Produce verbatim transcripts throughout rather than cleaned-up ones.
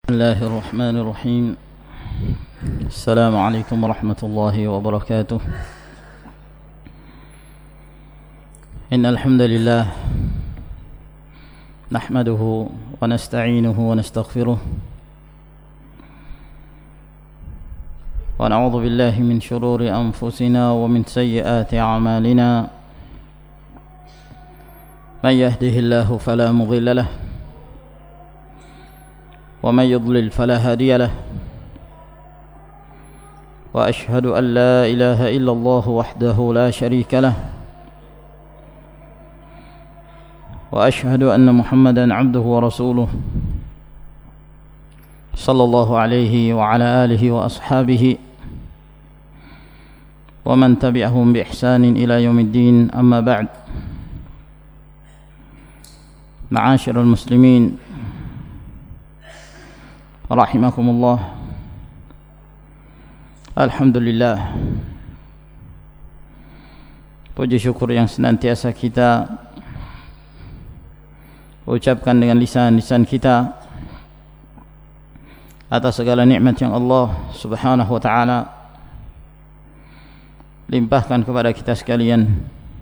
بسم الله الرحمن الرحيم. السلام عليكم ورحمة الله وبركاته. إن الحمد لله نحمده ونستعينه ونستغفره ونعوذ بالله من شرور أنفسنا ومن سيئات أعمالنا. من يهده الله فلا مضل له ومن يضلل فلا هادي له، وأشهد أن لا إله إلا الله وحده لا شريك له، وأشهد أن محمدا عبده ورسوله صلى الله عليه وعلى آله وأصحابه ومن تبعهم بإحسان إلى يوم الدين. أما بعد، معاشر المسلمين rahimakumullah. Alhamdulillah, puji syukur yang senantiasa kita ucapkan dengan lisan-lisan kita atas segala nikmat yang Allah Subhanahu wa taala limpahkan kepada kita sekalian,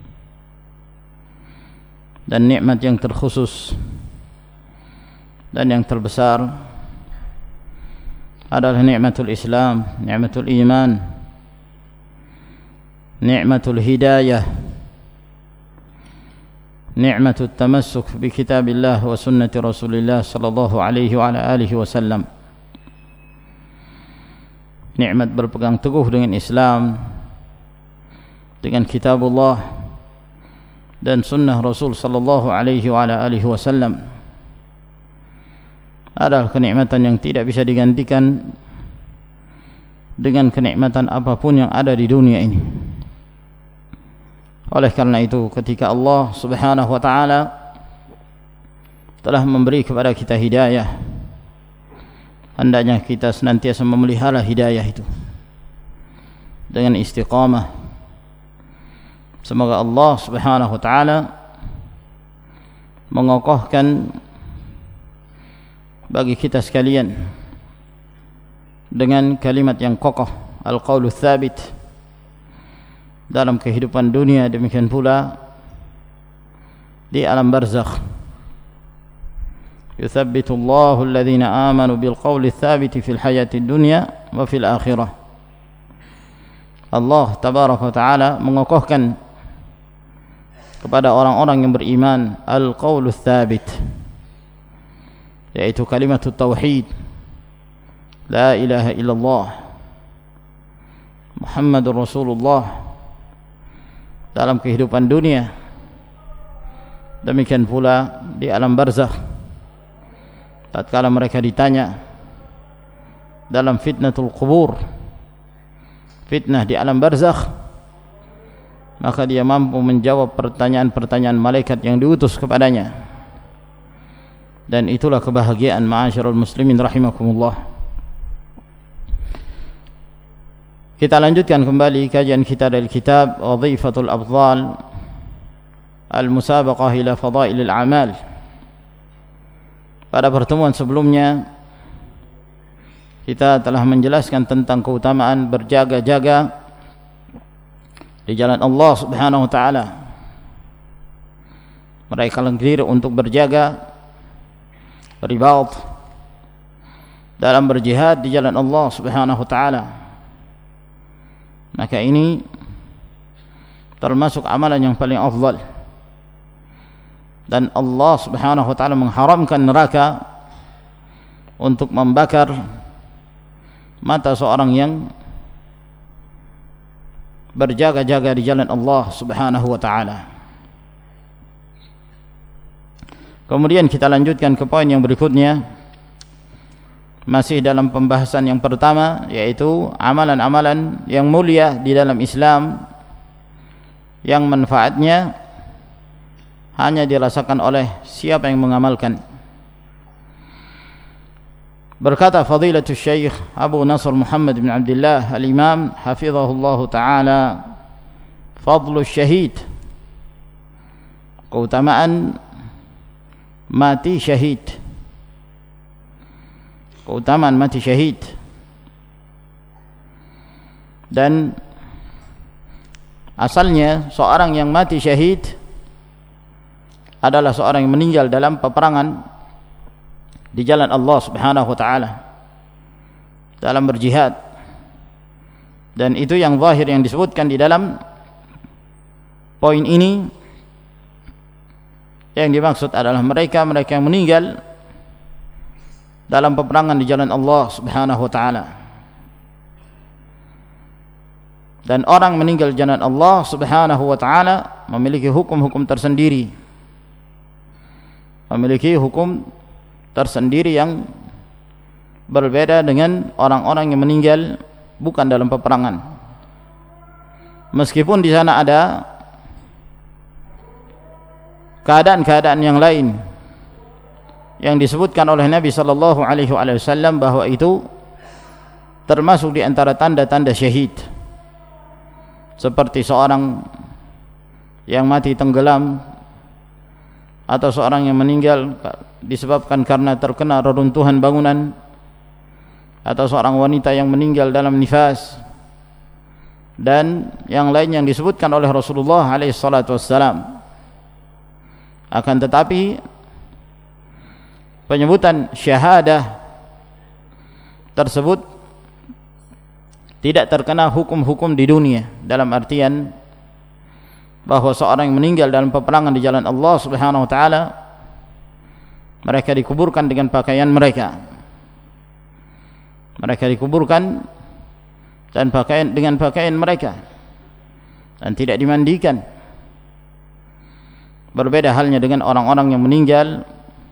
dan nikmat yang terkhusus dan yang terbesar adalah nikmatul Islam, nikmatul iman, nikmatul hidayah, nikmatul tamassuk bi kitabillah wa sunnati Rasulillah sallallahu alaihi wa ala alihi wasallam. Nikmat berpegang teguh dengan Islam, dengan kitabullah dan sunnah Rasul sallallahu alaihi wa ala alihi wasallam adalah kenikmatan yang tidak bisa digantikan dengan kenikmatan apapun yang ada di dunia ini. Oleh karena itu, ketika Allah Subhanahu wa taala telah memberi kepada kita hidayah, hendaknya kita senantiasa memelihara hidayah itu dengan istiqamah. Semoga Allah Subhanahu wa taala mengokohkan bagi kita sekalian dengan kalimat yang kokoh, al-qaulu tsabit, dalam kehidupan dunia, demikian pula di alam barzakh. Yuthabbitu Allahu alladhina amanu bil qauli tsabiti fil hayati dunya wa fil akhirah. Allah tabaraka wa taala mengokohkan kepada orang-orang yang beriman al-qaulu tsabit, yaitu kalimat tauhid, la ilaha illallah Muhammadur Rasulullah, dalam kehidupan dunia, demikian pula di alam barzakh tatkala mereka ditanya dalam fitnatul qubur, fitnah di alam barzakh, maka dia mampu menjawab pertanyaan-pertanyaan malaikat yang diutus kepadanya. Dan itulah kebahagiaan ma'asyiral muslimin rahimakumullah. Kita lanjutkan kembali kajian kita dari kitab Wadhifatul Afdal Al-Musabaqah ila Fadailil A'mal. Pada pertemuan sebelumnya kita telah menjelaskan tentang keutamaan berjaga-jaga di jalan Allah Subhanahu wa taala. Mereka lengkir untuk berjaga ribat dalam berjihad di jalan Allah Subhanahu wa taala. Maka ini termasuk amalan yang paling afdal, dan Allah Subhanahu wa taala mengharamkan neraka untuk membakar mata seorang yang berjaga-jaga di jalan Allah Subhanahu wa taala. Kemudian kita lanjutkan ke poin yang berikutnya, masih dalam pembahasan yang pertama, yaitu amalan-amalan yang mulia di dalam Islam yang manfaatnya hanya dirasakan oleh siapa yang mengamalkan. Berkata Fadilatul Syekh Abu Nasr Muhammad bin Abdullah Al-Imam hafizahullah taala, fadlu syahid, keutamaan mati syahid. keutamaan mati syahid. Dan asalnya seorang yang mati syahid adalah seorang yang meninggal dalam peperangan di jalan Allah Subhanahu wa taala, dalam berjihad. Dan itu yang zahir yang disebutkan di dalam poin ini. Yang dimaksud adalah mereka-mereka yang meninggal dalam peperangan di jalan Allah Subhanahu wa taala. Dan orang meninggal di jalan Allah Subhanahu wa taala memiliki hukum-hukum tersendiri. Memiliki hukum tersendiri yang berbeda dengan orang-orang yang meninggal bukan dalam peperangan. Meskipun di sana ada keadaan-keadaan yang lain yang disebutkan oleh Nabi sallallahu alaihi wasallam bahwa itu termasuk di antara tanda-tanda syahid, seperti seorang yang mati tenggelam, atau seorang yang meninggal disebabkan karena terkena reruntuhan bangunan, atau seorang wanita yang meninggal dalam nifas, dan yang lain yang disebutkan oleh Rasulullah alaihi salatu wassalam. Akan tetapi penyebutan syahadah tersebut tidak terkena hukum-hukum di dunia, dalam artian bahwa seorang yang meninggal dalam peperangan di jalan Allah Subhanahu wa taala mereka dikuburkan dengan pakaian mereka. Mereka dikuburkan dan pakaian dengan pakaian mereka dan tidak dimandikan. Berbeda halnya dengan orang-orang yang meninggal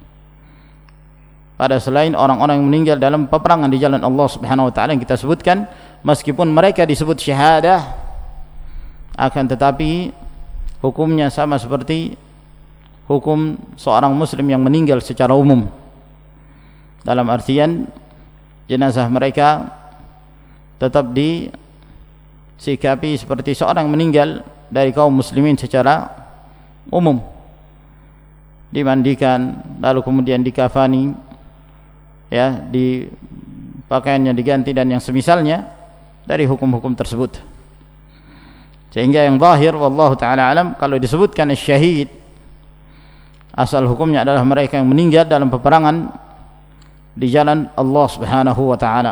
pada selain orang-orang yang meninggal dalam peperangan di jalan Allah Subhanahu wa taala yang kita sebutkan, meskipun mereka disebut syahadah, akan tetapi hukumnya sama seperti hukum seorang muslim yang meninggal secara umum, dalam artian jenazah mereka tetap disikapi seperti seorang meninggal dari kaum muslimin secara umum, dimandikan lalu kemudian dikafani, ya, di pakaiannya diganti dan yang semisalnya dari hukum-hukum tersebut. Sehingga yang zahir wallahu taala alam, kalau disebutkan syahid asal hukumnya adalah mereka yang meninggal dalam peperangan di jalan Allah Subhanahu wa taala.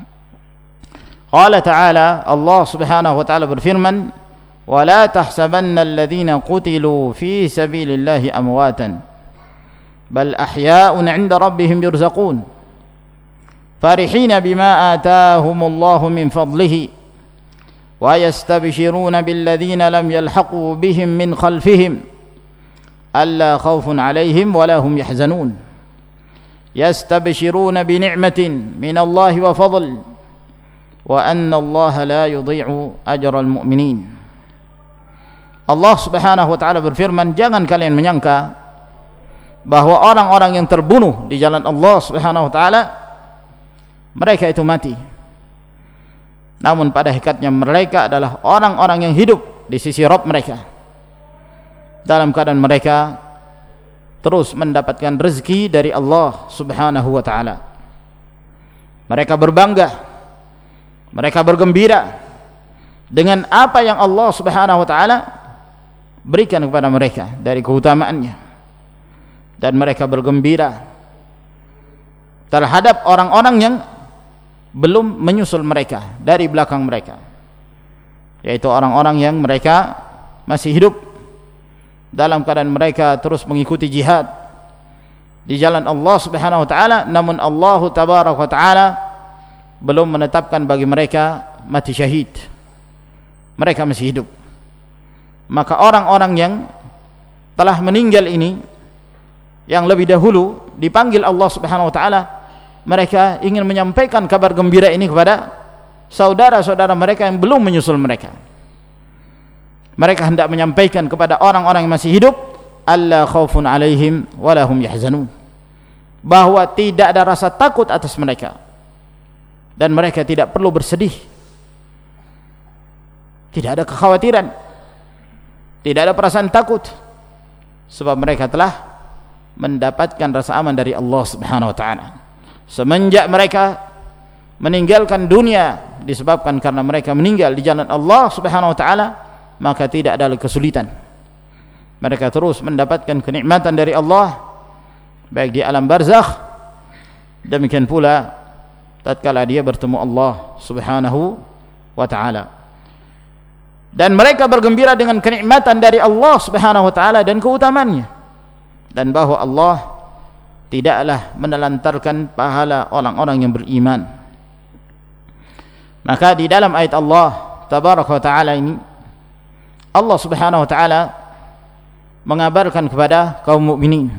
Qala ta'ala, Allah Subhanahu wa taala berfirman, وَلَا تَحْسَبَنَّ الَّذِينَ قُتِلُوا فِي سَبِيلِ اللَّهِ أَمْوَاتًا بَلْ أَحْيَاءٌ عِنْدَ رَبِّهِمْ يُرْزَقُونَ فَرِحِينَ بِمَا آتَاهُمُ اللَّهُ مِنْ فَضْلِهِ وَيَسْتَبْشِرُونَ بِالَّذِينَ لَمْ يَلْحَقُوا بِهِمْ مِنْ خَلْفِهِمْ أَلَّا خَوْفٌ عَلَيْهِمْ وَلَا هُمْ يَحْزَنُونَ يَسْتَبْشِرُونَ بِنِعْمَةٍ مِنَ اللَّهِ وَفَضْلٍ وَأَنَّ اللَّهَ لَا يُضِيعُ أَجْرَ الْمُؤْمِنِينَ. Allah Subhanahu wa taala berfirman, jangan kalian menyangka bahwa orang-orang yang terbunuh di jalan Allah Subhanahu wa taala mereka itu mati. Namun pada hakikatnya mereka adalah orang-orang yang hidup di sisi Rabb mereka, dalam keadaan mereka terus mendapatkan rezeki dari Allah Subhanahu wa taala. Mereka berbangga, mereka bergembira dengan apa yang Allah Subhanahu wa taala berikan kepada mereka dari keutamaannya, dan mereka bergembira terhadap orang-orang yang belum menyusul mereka dari belakang mereka, yaitu orang-orang yang mereka masih hidup dalam keadaan mereka terus mengikuti jihad di jalan Allah Subhanahu wa taala, namun Allah tabaraka wa taala belum menetapkan bagi mereka mati syahid. Mereka masih hidup. Maka orang-orang yang telah meninggal ini yang lebih dahulu dipanggil Allah Subhanahu wa taala, mereka ingin menyampaikan kabar gembira ini kepada saudara-saudara mereka yang belum menyusul mereka. Mereka hendak menyampaikan kepada orang-orang yang masih hidup, alla khaufun alaihim wala hum yahzanun, bahwa tidak ada rasa takut atas mereka dan mereka tidak perlu bersedih. Tidak ada kekhawatiran, tidak ada perasaan takut, sebab mereka telah mendapatkan rasa aman dari Allah Subhanahu wa taala. semenjak mereka meninggalkan dunia disebabkan karena mereka meninggal di jalan Allah Subhanahu wa taala, maka tidak ada kesulitan. Mereka terus mendapatkan kenikmatan dari Allah baik di alam barzakh, demikian pula tatkala dia bertemu Allah Subhanahu wa taala. Dan mereka bergembira dengan kenikmatan dari Allah Subhanahu wa taala dan keutamaannya, dan bahwa Allah tidaklah menelantarkan pahala orang-orang yang beriman. Maka di dalam ayat Allah tabaraka wa taala ini, Allah Subhanahu wa taala mengabarkan kepada kaum mukminin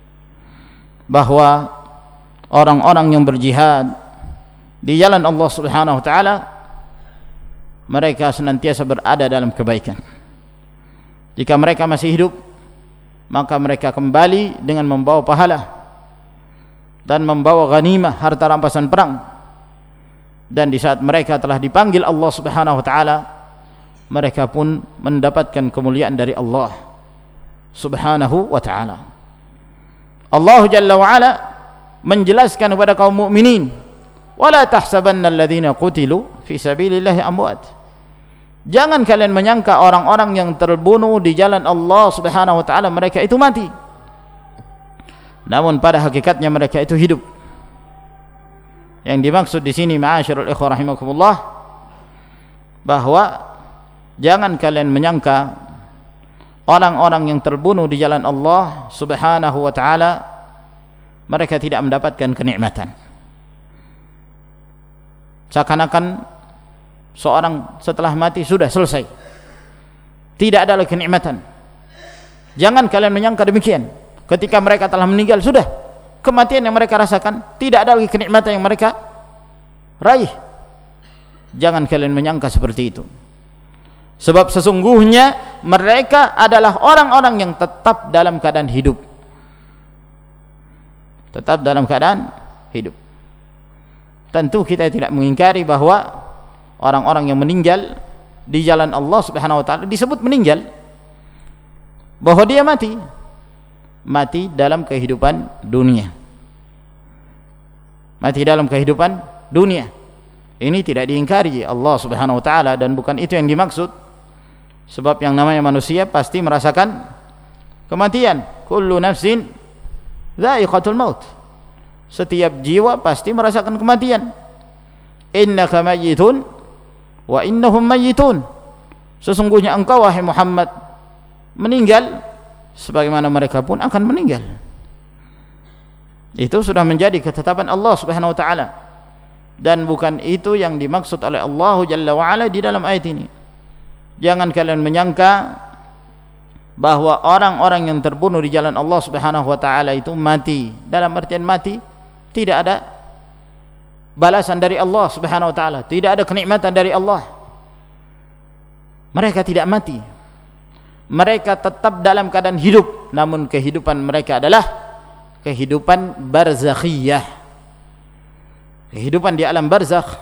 bahwa orang-orang yang berjihad di jalan Allah Subhanahu wa taala, mereka senantiasa berada dalam kebaikan. Jika mereka masih hidup, maka mereka kembali dengan membawa pahala dan membawa ghanimah, harta rampasan perang. Dan di saat mereka telah dipanggil Allah Subhanahu wa taala, mereka pun mendapatkan kemuliaan dari Allah Subhanahu wa taala. Allah Jalla wa ala menjelaskan kepada kaum mukminin, wala tahsabanna alladhina qutilu fi sabilillahi amwat. Jangan kalian menyangka orang-orang yang terbunuh di jalan Allah Subhanahu wa taala mereka itu mati, namun pada hakikatnya mereka itu hidup. Yang dimaksud di sini ma'asyiral ikhwah rahimakumullah, bahwa jangan kalian menyangka orang-orang yang terbunuh di jalan Allah Subhanahu wa taala mereka tidak mendapatkan kenikmatan. Seakan-akan seorang setelah mati sudah selesai, tidak ada lagi kenikmatan. Jangan kalian menyangka demikian. Ketika mereka telah meninggal, sudah kematian yang mereka rasakan, tidak ada lagi kenikmatan yang mereka raih. Jangan kalian menyangka seperti itu. Sebab sesungguhnya mereka adalah orang-orang yang tetap dalam keadaan hidup. Tetap dalam keadaan hidup. Tentu kita tidak mengingkari bahwa orang-orang yang meninggal di jalan Allah Subhanahu wa taala disebut meninggal, bahwa dia mati. Mati dalam kehidupan dunia. Mati dalam kehidupan dunia. Ini tidak diingkari Allah Subhanahu wa taala, dan bukan itu yang dimaksud. Sebab yang namanya manusia pasti merasakan kematian. Kullu nafsin dha'iqatul maut. Setiap jiwa pasti merasakan kematian. Innaka mayyitun wa innahum mayyitun. Sesungguhnya engkau wahai Muhammad meninggal, sebagaimana mereka pun akan meninggal. Itu sudah menjadi ketetapan Allah Subhanahu wa taala, dan bukan itu yang dimaksud oleh Allah Jalla wa ala di dalam ayat ini. Jangan kalian menyangka bahwa orang-orang yang terbunuh di jalan Allah Subhanahu wa taala itu mati. Dalam artian mati, tidak ada balasan dari Allah Subhanahu wa taala, tidak ada kenikmatan dari Allah. Mereka tidak mati. Mereka tetap dalam keadaan hidup, namun kehidupan mereka adalah kehidupan barzakhiyah. Kehidupan di alam barzakh,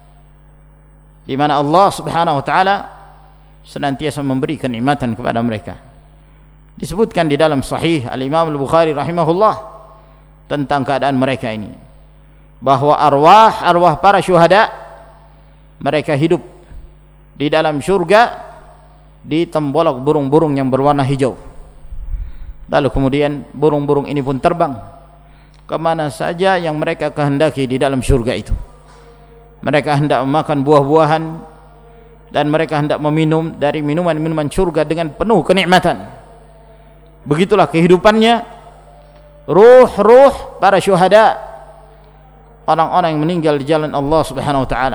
di mana Allah Subhanahu wa taala senantiasa memberi kenikmatan kepada mereka. Disebutkan di dalam sahih Al-Imam Al-Bukhari rahimahullah tentang keadaan mereka ini, bahwa arwah-arwah para syuhada mereka hidup di dalam syurga di tembolok burung-burung yang berwarna hijau. Lalu kemudian burung-burung ini pun terbang kemana saja yang mereka kehendaki di dalam syurga itu. Mereka hendak memakan buah-buahan, dan mereka hendak meminum dari minuman-minuman syurga dengan penuh kenikmatan. Begitulah kehidupannya ruh-ruh para syuhada, orang-orang yang meninggal di jalan Allah Subhanahu wa taala.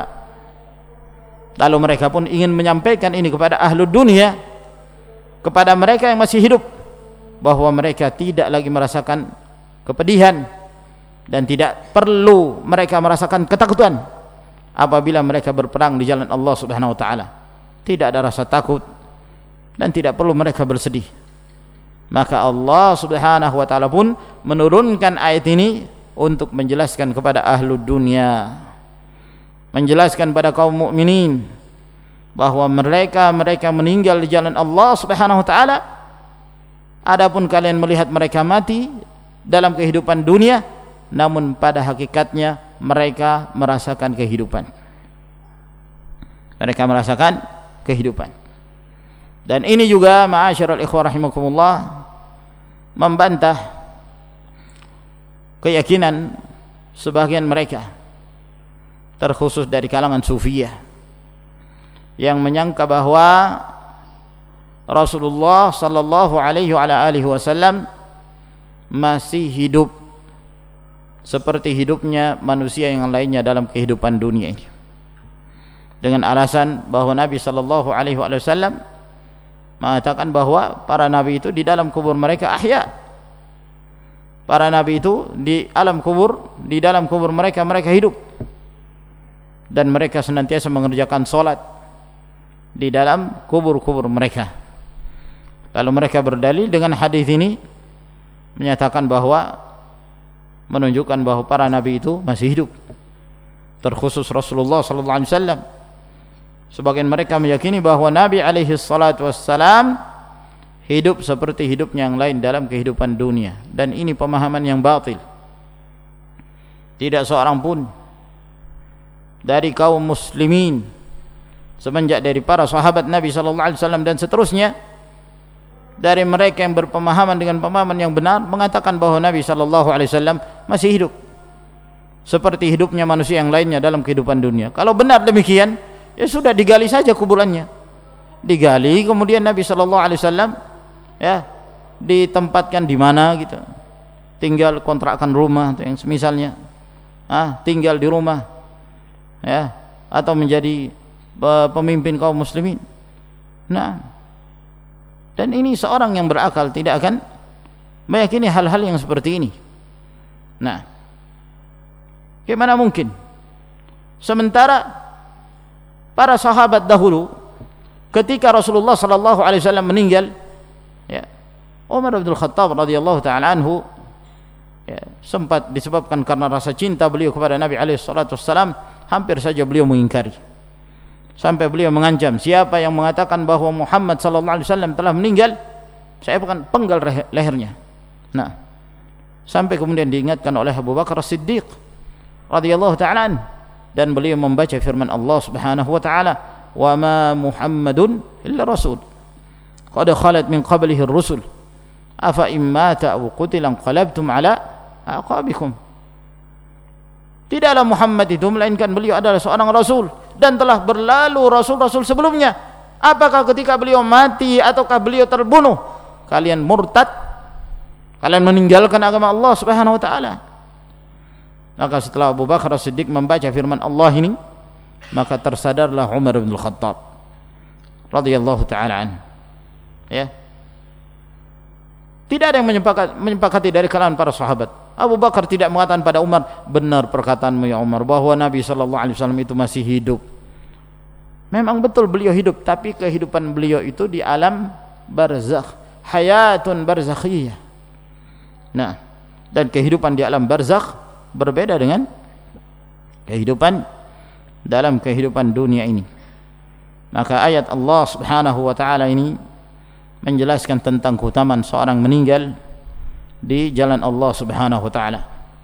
Lalu mereka pun ingin menyampaikan ini kepada ahlu dunia, kepada mereka yang masih hidup, bahwa mereka tidak lagi merasakan kepedihan dan tidak perlu mereka merasakan ketakutan apabila mereka berperang di jalan Allah Subhanahu wa taala. Tidak ada rasa takut dan tidak perlu mereka bersedih. Maka Allah Subhanahu wa taala pun menurunkan ayat ini untuk menjelaskan kepada ahlu dunia, menjelaskan pada kaum mukminin bahwa mereka mereka meninggal di jalan Allah Subhanahu wa taala. Adapun kalian melihat mereka mati dalam kehidupan dunia, namun pada hakikatnya mereka merasakan kehidupan. Mereka merasakan kehidupan. Dan ini juga ma'asyiral ikhwah rahimakumullah membantah keyakinan sebagian mereka, terkhusus dari kalangan sufiyah, yang menyangka bahwa Rasulullah sallallahu alaihi wa alihi wasallam masih hidup seperti hidupnya manusia yang lainnya dalam kehidupan dunia ini, dengan alasan bahwa Nabi sallallahu alaihi wasallam mengatakan bahwa para nabi itu di dalam kubur mereka ahya. Para nabi itu di alam kubur, di dalam kubur mereka mereka hidup, dan mereka senantiasa mengerjakan salat di dalam kubur-kubur mereka. Lalu mereka berdalil dengan hadis ini, menyatakan bahwa menunjukkan bahwa para nabi itu masih hidup, terkhusus Rasulullah sallallahu alaihi wasallam. Sebagian mereka meyakini bahwa Nabi alaihi salatu wassalam hidup seperti hidupnya yang lain dalam kehidupan dunia, dan ini pemahaman yang batil. Tidak seorang pun dari kaum muslimin semenjak dari para sahabat Nabi sallallahu alaihi wasallam dan seterusnya, dari mereka yang berpemahaman dengan pemahaman yang benar, mengatakan bahwa Nabi sallallahu alaihi wasallam masih hidup seperti hidupnya manusia yang lainnya dalam kehidupan dunia. Kalau benar demikian, ya sudah, digali saja kuburannya, digali, kemudian Nabi sallallahu alaihi wasallam ya ditempatkan di mana gitu, tinggal kontrakkan rumah atau yang semisalnya, ah tinggal di rumah ya, atau menjadi pemimpin kaum muslimin. Nah, dan ini seorang yang berakal tidak akan meyakini hal-hal yang seperti ini. Nah, bagaimana mungkin sementara para sahabat dahulu ketika Rasulullah sallallahu alaihi wasallam meninggal, ya, Umar bin Khattab radhiyallahu taala anhu, ya, sempat disebabkan karena rasa cinta beliau kepada Nabi alaihi salatu wasallam, hampir saja beliau mengingkari, sampai beliau mengancam, siapa yang mengatakan bahwa Muhammad sallallahu alaihi wasallam telah meninggal, saya akan penggal lehernya. Nah, sampai kemudian diingatkan oleh Abu Bakar As-Siddiq radhiyallahu taala anhu, dan beliau membaca firman Allah Subhanahu wa taala, "Wa ma Muhammadun illa rasul qad khalat min qablihi ar-rusul afa in mata aw qutila qalabtum ala aqabikum." Tidaklah Muhammad itu melainkan beliau adalah seorang rasul dan telah berlalu rasul-rasul sebelumnya. Apakah ketika beliau mati ataukah beliau terbunuh kalian murtad, kalian meninggalkan agama Allah Subhanahu wa taala? Maka setelah Abu Bakar As-Siddiq membaca firman Allah ini, maka tersadarlah Umar bin Khattab radhiyallahu taala anhu. Ya. Tidak ada yang menyepakati, menyepakati dari kalangan para sahabat. Abu Bakar tidak mengatakan pada Umar, benar perkataanmu ya Umar bahwa Nabi sallallahu alaihi wasallam itu masih hidup. Memang betul beliau hidup, tapi kehidupan beliau itu di alam barzakh, hayatun barzakhiyah. Nah, dan kehidupan di alam barzakh berbeda dengan kehidupan dalam kehidupan dunia ini. Maka ayat Allah Subhanahu wa taala ini menjelaskan tentang keutamaan seorang meninggal di jalan Allah Subhanahu wa taala.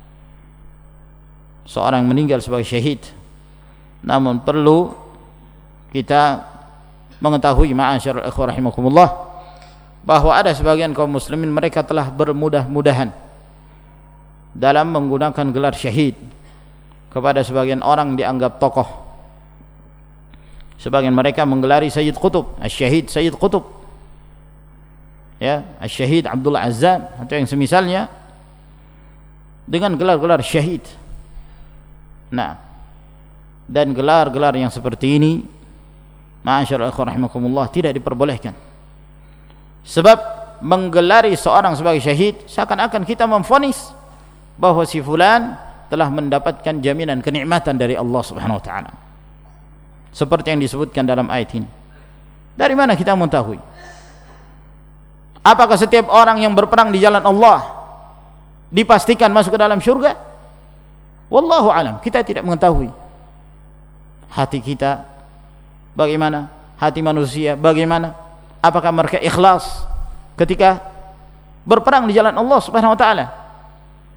Seorang meninggal sebagai syahid. Namun perlu kita mengetahui ma'asyiral ikhwah rahimakumullah, bahwa ada sebagian kaum muslimin mereka telah bermudah-mudahan dalam menggunakan gelar syahid kepada sebagian orang dianggap tokoh. Sebagian mereka menggelari Sayyid Qutb, Asy-Syahid Sayyid Qutb, ya, Asy-Syahid Abdul Azzam atau yang semisalnya dengan gelar-gelar syahid. Nah, dan gelar-gelar yang seperti ini, ma'asyiral ikhwah rahimakumullah, tidak diperbolehkan. Sebab menggelari seorang sebagai syahid seakan-akan kita memvonis bahwa si fulan telah mendapatkan jaminan kenikmatan dari Allah Subhanahu wa taala, seperti yang disebutkan dalam ayat ini. Dari mana kita mengetahui? Apakah setiap orang yang berperang di jalan Allah dipastikan masuk ke dalam syurga? Wallahu alam, kita tidak mengetahui. Hati kita bagaimana? Hati manusia bagaimana? Apakah mereka ikhlas ketika berperang di jalan Allah Subhanahu wa taala?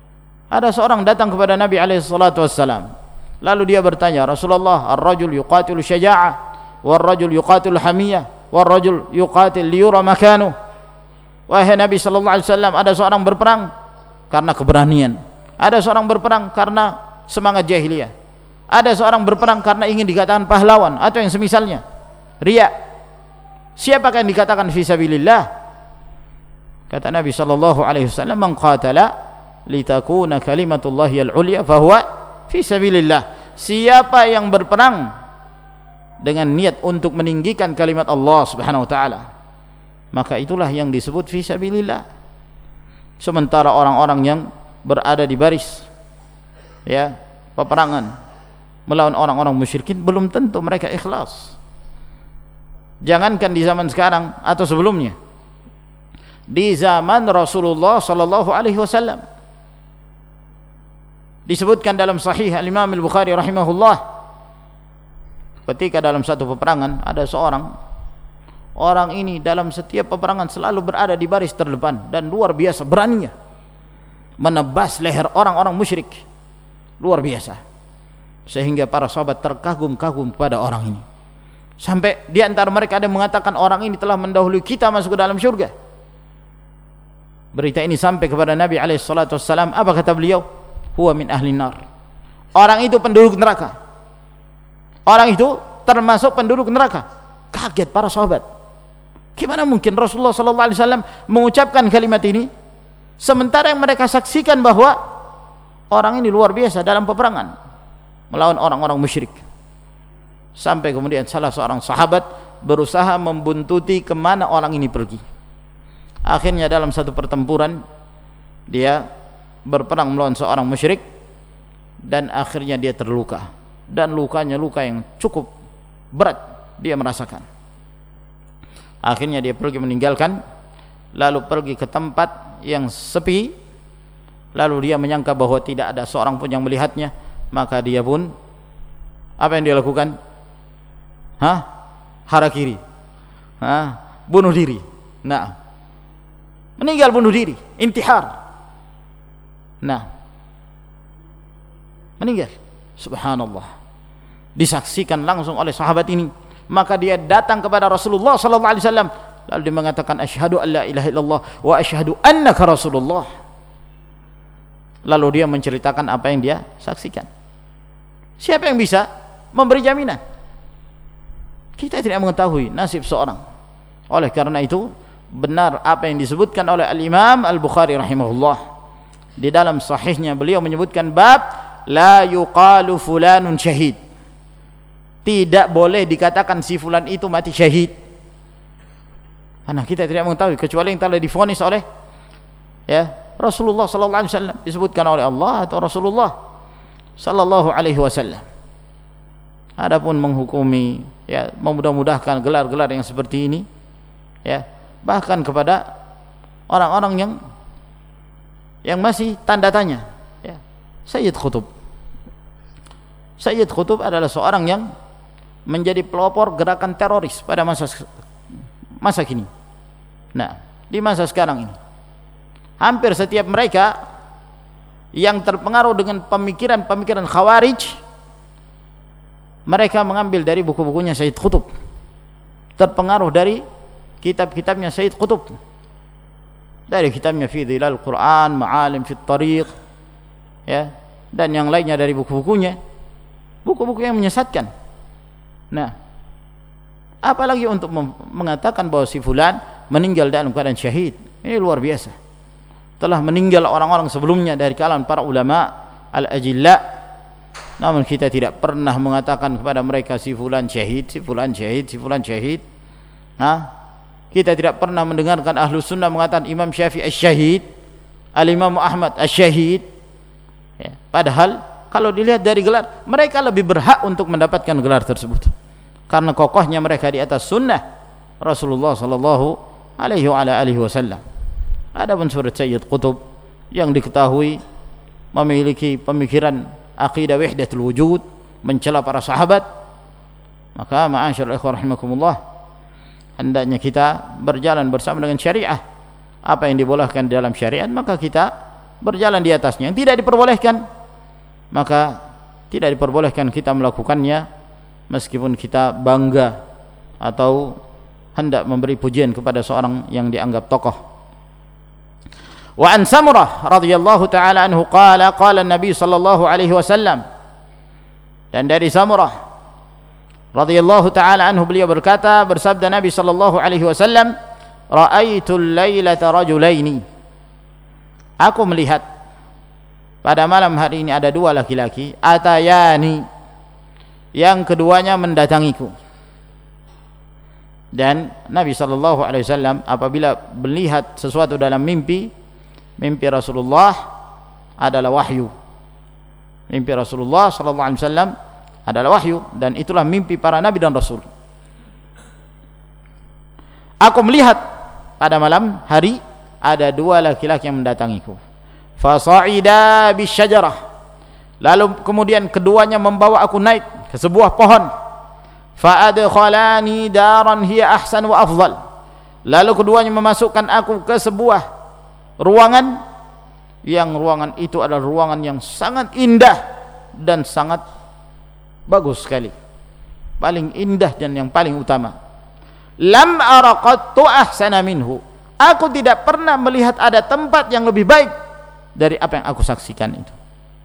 Ada seorang datang kepada Nabi alaihi salatu wassalam, lalu dia bertanya, Rasulullah, ar-rajul yuqatilu syaja'ah, war-rajul yuqatilu hamiyah, war-rajul yuqatil liyura makanu. Wahai Nabi sallallahu alaihi wasallam, ada seorang berperang karena keberanian, ada seorang berperang karena semangat jahiliyah, ada seorang berperang karena ingin dikatakan pahlawan atau yang semisalnya, riya. Siapakah yang dikatakan fi sabilillah? Kata Nabi sallallahu alaihi wasallam, man qatala litakuna kalimatullahi al-ulya fahuwa fi sabilillah. Siapa yang berperang dengan niat untuk meninggikan kalimat Allah Subhanahu wa taala, maka itulah yang disebut fi sabilillah. Sementara orang-orang yang berada di baris ya peperangan melawan orang-orang musyrikin, belum tentu mereka ikhlas. Jangankan di zaman sekarang atau sebelumnya, di zaman Rasulullah sallallahu alaihi wasallam, disebutkan dalam sahih al-Imam al-Bukhari rahimahullah, ketika dalam satu peperangan ada seorang orang ini dalam setiap peperangan selalu berada di baris terdepan dan luar biasa beraninya menebas leher orang-orang musyrik, luar biasa, sehingga para sahabat terkagum-kagum pada orang ini, sampai di antara mereka ada yang mengatakan orang ini telah mendahului kita masuk ke dalam surga. Berita ini sampai kepada Nabi alaihi salatu wassalam. Apa kata beliau? Huwa min ahli nar. Orang itu penduduk neraka. Orang itu termasuk penduduk neraka. Kaget para sahabat. Gimana mungkin Rasulullah sallallahu alaihi wasallam mengucapkan kalimat ini sementara yang mereka saksikan bahwa orang ini luar biasa dalam peperangan melawan orang-orang musyrik. Sampai kemudian salah seorang sahabat berusaha membuntuti kemana orang ini pergi. Akhirnya dalam satu pertempuran dia berperang melawan seorang musyrik dan akhirnya dia terluka, dan lukanya luka yang cukup berat dia merasakan. Akhirnya dia pergi meninggalkan, lalu pergi ke tempat yang sepi, lalu dia menyangka bahwa tidak ada seorang pun yang melihatnya, maka dia pun apa yang dia lakukan? Hah? Harakiri. Hah? Bunuh diri. Nah, meninggal bunuh diri, intihar. Nah, meninggal. Subhanallah. Disaksikan langsung oleh sahabat ini. Maka dia datang kepada Rasulullah sallallahu alaihi wasallam, lalu dia mengatakan asyhadu an la ilaha illallah wa asyhadu annaka rasulullah. Lalu dia menceritakan apa yang dia saksikan. Siapa yang bisa memberi jaminan? Kita tidak mengetahui nasib seorang. Oleh karena itu, benar apa yang disebutkan oleh Al-Imam Al-Bukhari rahimahullah. Di dalam sahihnya beliau menyebutkan bab la yuqalu fulanun syahid. Tidak boleh dikatakan si fulan itu mati syahid. Karena kita tidak mengetahui kecuali yang telah divonis oleh ya Rasulullah sallallahu alaihi wasallam, disebutkan oleh Allah atau Rasulullah sallallahu alaihi wasallam. Adapun menghukumi ya memudah-mudahkan gelar-gelar yang seperti ini ya, bahkan kepada orang-orang yang yang masih tanda tanya ya. Sayyid Qutb Sayyid Qutb adalah seorang yang menjadi pelopor gerakan teroris pada masa masa kini. Nah, di masa sekarang ini hampir setiap mereka yang terpengaruh dengan pemikiran-pemikiran Khawarij, mereka mengambil dari buku-bukunya Sayyid Qutb, terpengaruh dari kitab-kitabnya Sayyid Qutb, dari kitabnya Fi Dhilal Quran, Ma'alim Fit Tariq ya, dan yang lainnya dari buku-bukunya, buku-buku yang menyesatkan. Nah, apalagi untuk mengatakan bahwa si fulan meninggal dalam keadaan syahid. Ini luar biasa. Telah meninggal orang-orang sebelumnya dari kalangan para ulama al-ajilla, namun kita tidak pernah mengatakan kepada mereka si fulan syahid, si fulan syahid, si fulan syahid. Nah, kita tidak pernah mendengarkan ahlu sunnah mengatakan Imam Syafi'i asy-syahid, Al-Imam Ahmad asy-syahid ya, padahal kalau dilihat dari gelar, mereka lebih berhak untuk mendapatkan gelar tersebut karena kokohnya mereka di atas sunnah Rasulullah sallallahu alaihi wa ala alihi wasallam. Adapun surat Sayyid Qutb yang diketahui memiliki pemikiran aqidah wahdatul wujud, mencela para sahabat, maka ma'asyiral ikhwah rahimakumullah, hendaknya kita berjalan bersama dengan syariah. Apa yang dibolehkan dalam syariat maka kita berjalan di atasnya. Yang tidak diperbolehkan, maka tidak diperbolehkan kita melakukannya meskipun kita bangga atau hendak memberi pujian kepada seorang yang dianggap tokoh. Wa an Samurah radhiyallahu taala anhu qala qala an-nabi sallallahu alaihi wasallam, dan dari Samurah radhiyallahu taala anhu beliau berkata, bersabda Nabi sallallahu alaihi wasallam, ra'aitul lailata rajulaini, aku melihat pada malam hari ini ada dua laki-laki, atayani, yang keduanya mendatangiku. Dan Nabi sallallahu alaihi wasallam apabila melihat sesuatu dalam mimpi, mimpi Rasulullah adalah wahyu. Mimpi Rasulullah sallallahu alaihi wasallam adalah wahyu, dan itulah mimpi para nabi dan rasul. Aku melihat pada malam hari ada dua laki-laki yang mendatangiku. Fasa'ida bisyajarah, lalu kemudian keduanya membawa aku naik ke sebuah pohon. Fa'adkhalani daran hiya ahsan wa afdal, lalu keduanya memasukkan aku ke sebuah ruangan yang ruangan itu adalah ruangan yang sangat indah dan sangat bagus sekali, paling indah dan yang paling utama. Lam ara qattu ahsana minhu, aku tidak pernah melihat ada tempat yang lebih baik dari apa yang aku saksikan itu.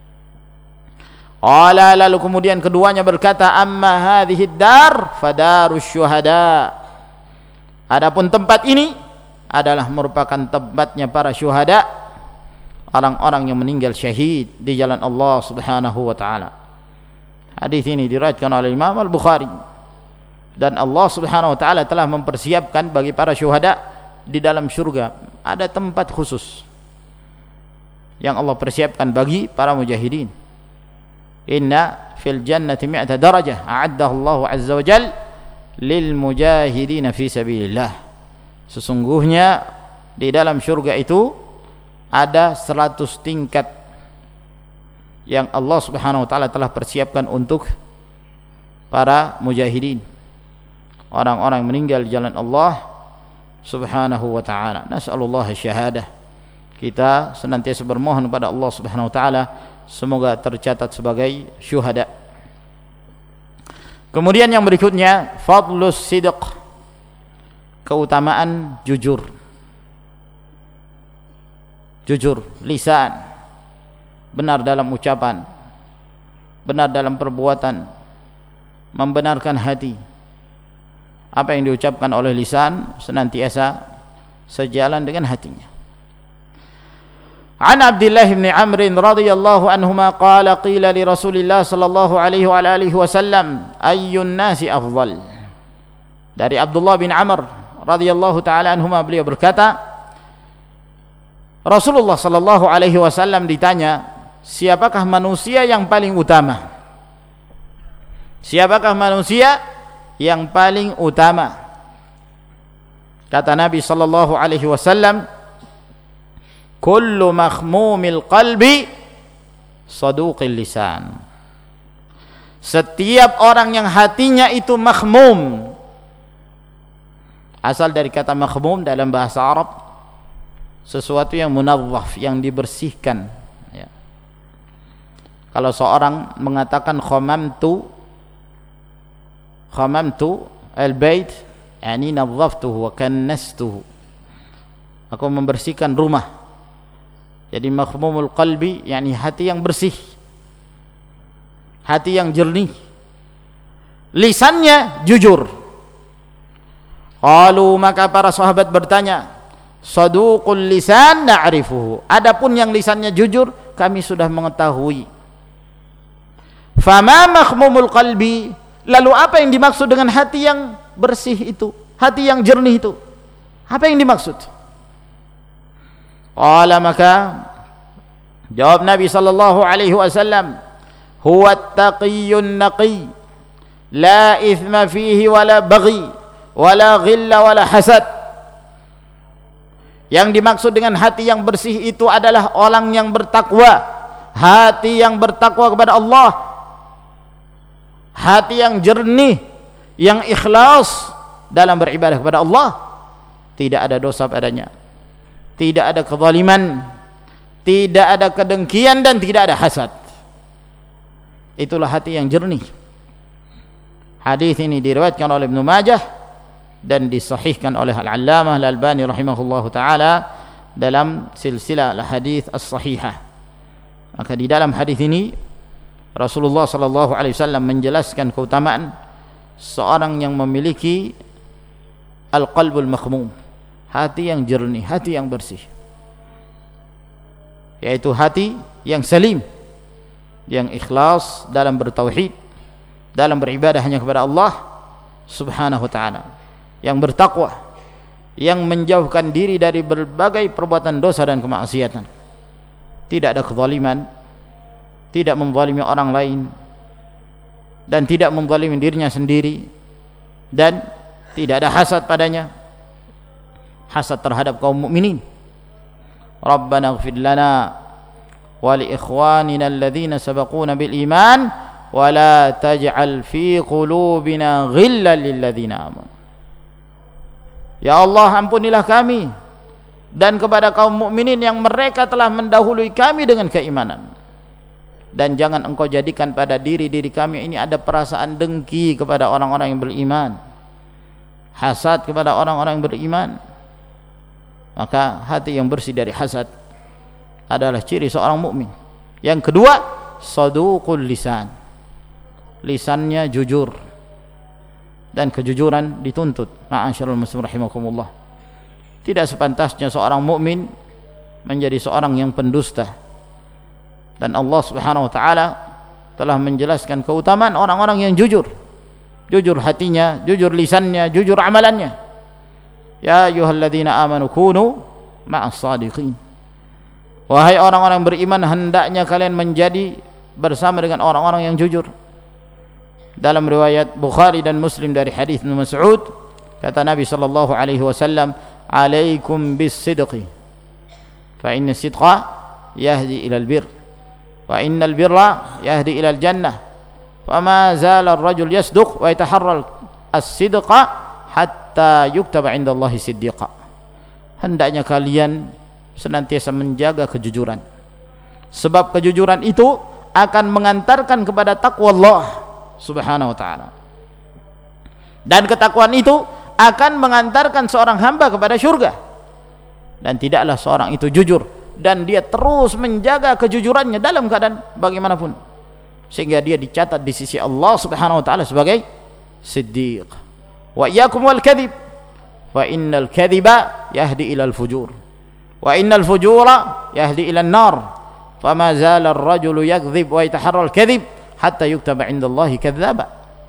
Qala, lalu kemudian keduanya berkata, amma hadhihi dar fadarus syuhada, adapun tempat ini adalah merupakan tempatnya para syuhada, orang-orang yang meninggal syahid di jalan Allah Subhanahu wa taala. Hadis ini diriwayatkan oleh Imam Al-Bukhari, dan Allah Subhanahu wa taala telah mempersiapkan bagi para syuhada di dalam surga ada tempat khusus yang Allah persiapkan bagi para mujahidin. Inna fil jannati mi'ata darajah a'addahu Allahu azza wa jal lil mujahidin fi sabilillah, sesungguhnya di dalam surga itu ada seratus tingkat yang Allah Subhanahu wa taala telah persiapkan untuk para mujahidin, orang-orang yang meninggal di jalan Allah Subhanahu wa taala. Nas'alullah syahadah. Kita senantiasa bermohon kepada Allah Subhanahu wa taala semoga tercatat sebagai syuhada. Kemudian yang berikutnya, fadlus sidq, keutamaan jujur. Jujur lisan, benar dalam ucapan, benar dalam perbuatan, membenarkan hati. Apa yang diucapkan oleh lisan senantiasa sejalan dengan hatinya. An Abdullah bin Amr radhiyallahu anhuma qala qila li Rasulillah sallallahu alaihi wa alihi wasallam ayyun nasi afdal. Dari Abdullah bin Amr radhiyallahu taala anhuma beliau berkata, Rasulullah sallallahu alaihi wasallam ditanya, siapakah manusia yang paling utama? Siapakah manusia yang paling utama? Kata Nabi sallallahu alaihi wasallam, kullu makhmumil qalbi saduqil lisan. Setiap orang yang hatinya itu makhmum, asal dari kata makhmum dalam bahasa Arab, sesuatu yang munawwaf, yang dibersihkan ya. Kalau seorang mengatakan khamamtu khamamtu al-bait, yani nadhaftuhu wa kannastuhu, aku membersihkan rumah. Jadi makhmumul qalbi, yani hati yang bersih, hati yang jernih, lisannya jujur. Qalu, maka para sahabat bertanya, saduqul lisan na'rifuhu, adapun yang lisannya jujur kami sudah mengetahui. Fama makhmumul qalbi, lalu apa yang dimaksud dengan hati yang bersih itu, hati yang jernih itu? Apa yang dimaksud? Qala, maka jawab Nabi sallallahu alaihi wasallam, huwa at-taqiyyun naqi, la ithma fihi wala baghi wala ghilla wala hasad. Yang dimaksud dengan hati yang bersih itu adalah orang yang bertakwa, hati yang bertakwa kepada Allah, hati yang jernih, yang ikhlas dalam beribadah kepada Allah, tidak ada dosa padanya, tidak ada kezaliman, tidak ada kedengkian dan tidak ada hasad. Itulah hati yang jernih. Hadis ini diriwayatkan oleh Ibnu Majah dan disahihkan oleh Al-Allamah Al-Albani rahimahullahu taala dalam silsilah al-hadis as-sahihah. Maka di dalam hadis ini Rasulullah sallallahu alaihi wasallam menjelaskan keutamaan seorang yang memiliki al-qalbul makhmum, hati yang jernih, hati yang bersih, yaitu hati yang salim, yang ikhlas dalam bertauhid, dalam beribadah hanya kepada Allah subhanahu wa ta'ala, yang bertakwa, yang menjauhkan diri dari berbagai perbuatan dosa dan kemaksiatan, tidak ada kezaliman, tidak menzalimi orang lain, dan tidak menzalimi dirinya sendiri, dan tidak ada hasad padanya, hasad terhadap kaum mukminin. Rabbana ighfir lana wa li ikhwanina alladhina sabaquna bil iman wa la taj'al fi qulubina ghillan lil ladzina amanu. Ya Allah, ampunilah kami dan kepada kaum mukminin yang mereka telah mendahului kami dengan keimanan, dan jangan engkau jadikan pada diri-diri kami ini ada perasaan dengki kepada orang-orang yang beriman, hasad kepada orang-orang yang beriman. Maka hati yang bersih dari hasad adalah ciri seorang mukmin. Yang kedua, saduqul lisan, lisannya jujur, dan kejujuran dituntut. Ma'asyiral muslimin rahimakumullah. Tidak sepantasnya seorang mukmin menjadi seorang yang pendusta. Dan Allah Subhanahu wa taala telah menjelaskan keutamaan orang-orang yang jujur. Jujur hatinya, jujur lisannya, jujur amalannya. Ya ayyuhalladzina amanu kunu ma'as shadiqin. Wahai orang-orang beriman, hendaknya kalian menjadi bersama dengan orang-orang yang jujur. Dalam riwayat Bukhari dan Muslim dari hadis Ibnu Mas'ud, kata Nabi sallallahu alaihi wasallam, "Alaikum bis-sidqi, fa inna as-sidqa yahdi ila al-birr, wa inna al-birra yahdi ila al-jannah, fa ma zala ar-rajul yasduq wa yataharral as-sidqa hatta yuktaba 'inda Allahi siddiqa." Hendaknya kalian senantiasa menjaga kejujuran, sebab kejujuran itu akan mengantarkan kepada takwa Allah Subhanahu wa ta'ala, dan ketakwaan itu akan mengantarkan seorang hamba kepada syurga. Dan tidaklah seorang itu jujur dan dia terus menjaga kejujurannya dalam keadaan bagaimanapun, sehingga dia dicatat di sisi Allah Subhanahu wa ta'ala sebagai siddiq. Wa iyyakum wal kadhib, fa innal kadhiba yahdi ilal fujur, wa innal fujura yahdi ilan nar, fama zala ar-rajulu yakdhib wa yataharra al-kadhib hatta yuktaba 'inda Allahi kadzdzaba.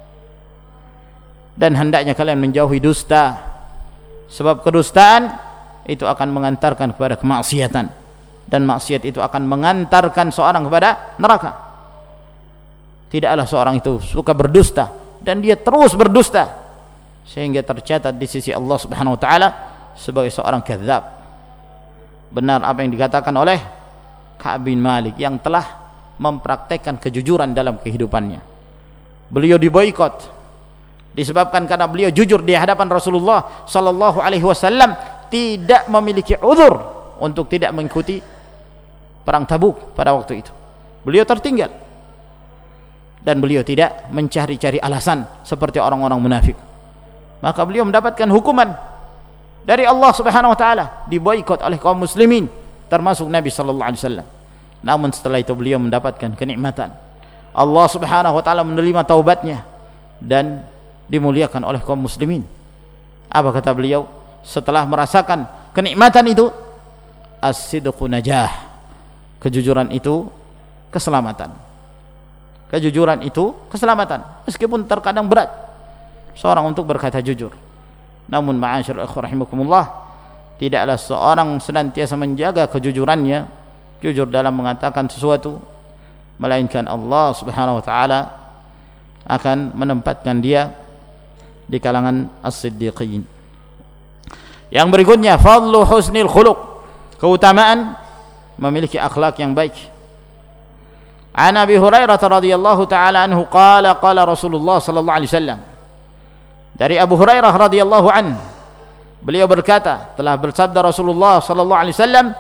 Dan hendaknya kalian menjauhi dusta, sebab kedustaan itu akan mengantarkan kepada kemaksiatan, dan maksiat itu akan mengantarkan seorang kepada neraka. Tidaklah seorang itu suka berdusta dan dia terus berdusta sehingga tercatat di sisi Allah Subhanahu wa taala sebagai seorang kadzdzab. Benar apa yang dikatakan oleh Ka'ab bin Malik yang telah mempraktekkan kejujuran dalam kehidupannya. Beliau diboikot disebabkan karena beliau jujur di hadapan Rasulullah sallallahu alaihi wasallam, tidak memiliki uzur untuk tidak mengikuti perang Tabuk pada waktu itu. Beliau tertinggal dan beliau tidak mencari-cari alasan seperti orang-orang munafik. Maka beliau mendapatkan hukuman dari Allah Subhanahu wa taala, diboikot oleh kaum muslimin termasuk Nabi sallallahu alaihi wasallam. Namun setelah itu beliau mendapatkan kenikmatan. Allah Subhanahu wa taala menerima taubatnya dan dimuliakan oleh kaum muslimin. Apa kata beliau setelah merasakan kenikmatan itu? As-sidqu najah. Kejujuran itu keselamatan. Kejujuran itu keselamatan, meskipun terkadang berat seorang untuk berkata jujur. Namun ma'asyiral ikhwah rahimakumullah, tidaklah seorang senantiasa menjaga kejujurannya, jujur dalam mengatakan sesuatu, melainkan Allah Subhanahu wa taala akan menempatkan dia di kalangan as-siddiqin. Yang berikutnya, fadlu husnil khuluq, keutamaan memiliki akhlak yang baik. An Abi Hurairah radhiyallahu taala anhu qala qala Rasulullah sallallahu alaihi wasallam, dari Abu Hurairah radhiyallahu anhu, beliau berkata, telah bersabda Rasulullah sallallahu alaihi wasallam,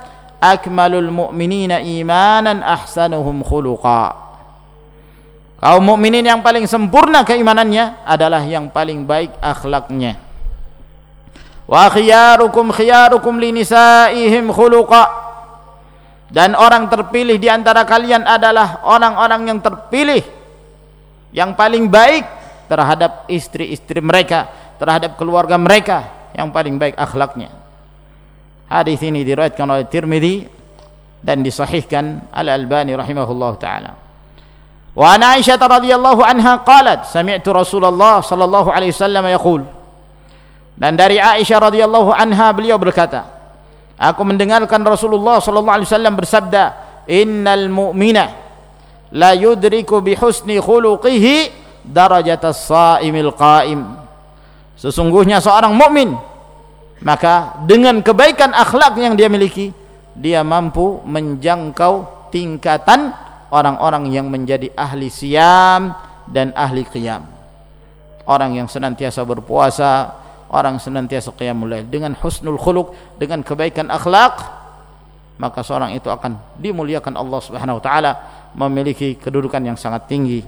akmalul mu'minina imanan ahsanuhum khuluqa. Kaum mukminin yang paling sempurna keimanannya adalah yang paling baik akhlaknya. Wa khiyarukum khiyarukum linisaihim khuluqa. Dan orang terpilih di antara kalian adalah orang-orang yang terpilih yang paling baik terhadap istri-istri mereka, terhadap keluarga mereka, yang paling baik akhlaknya. Hadis ini diriwayatkan oleh Tirmidzi dan disahihkan Al-Albani rahimahullahu taala. Wa an Aisyah radhiyallahu anha qalat sami'tu Rasulullah sallallahu alaihi wasallam yaqul. Dan dari Aisyah radhiyallahu anha beliau berkata, aku mendengarkan Rasulullah sallallahu alaihi wasallam bersabda, innal mu'mina la yudriku bi husni khuluqihi darajatas shaimil qa'im. Sesungguhnya seorang mukmin, maka dengan kebaikan akhlak yang dia miliki, dia mampu menjangkau tingkatan orang-orang yang menjadi ahli siyam dan ahli qiyam. Orang yang senantiasa berpuasa, orang senantiasa qiyamul lail dengan husnul khuluq, dengan kebaikan akhlak, maka seorang itu akan dimuliakan Allah Subhanahu wa taala, memiliki kedudukan yang sangat tinggi.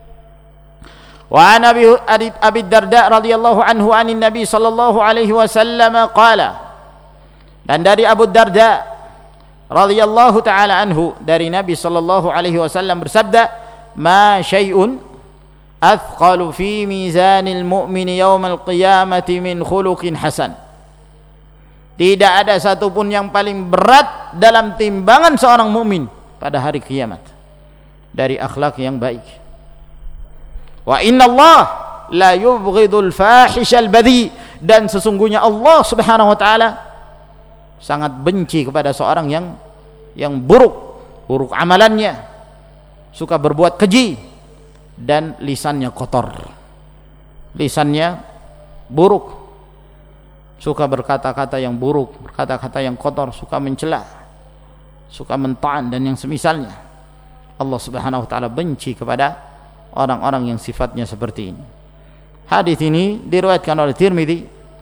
Wa an Abi Darda radhiyallahu anhu anin Nabi sallallahu alaihi wasallam qala. Dan dari Abu Darda radhiyallahu taala anhu dari Nabi sallallahu alaihi wasallam bersabda, ma syai'un athqalu fi mizanil mu'mini yaumal qiyamati min khuluqin hasan. Tidak ada satupun yang paling berat dalam timbangan seorang mukmin pada hari kiamat dari akhlak yang baik. Wa inna Allah la yubghidul fahishal badhi. Dan sesungguhnya Allah Subhanahu wa taala sangat benci kepada seorang yang yang buruk, buruk amalannya, suka berbuat keji dan lisannya kotor. Lisannya buruk, suka berkata-kata yang buruk, berkata-kata yang kotor, suka mencela, suka mentaan dan yang semisalnya. Allah Subhanahu wa taala benci kepada orang-orang yang sifatnya seperti ini. Hadis ini diriwayatkan oleh Tirmidzi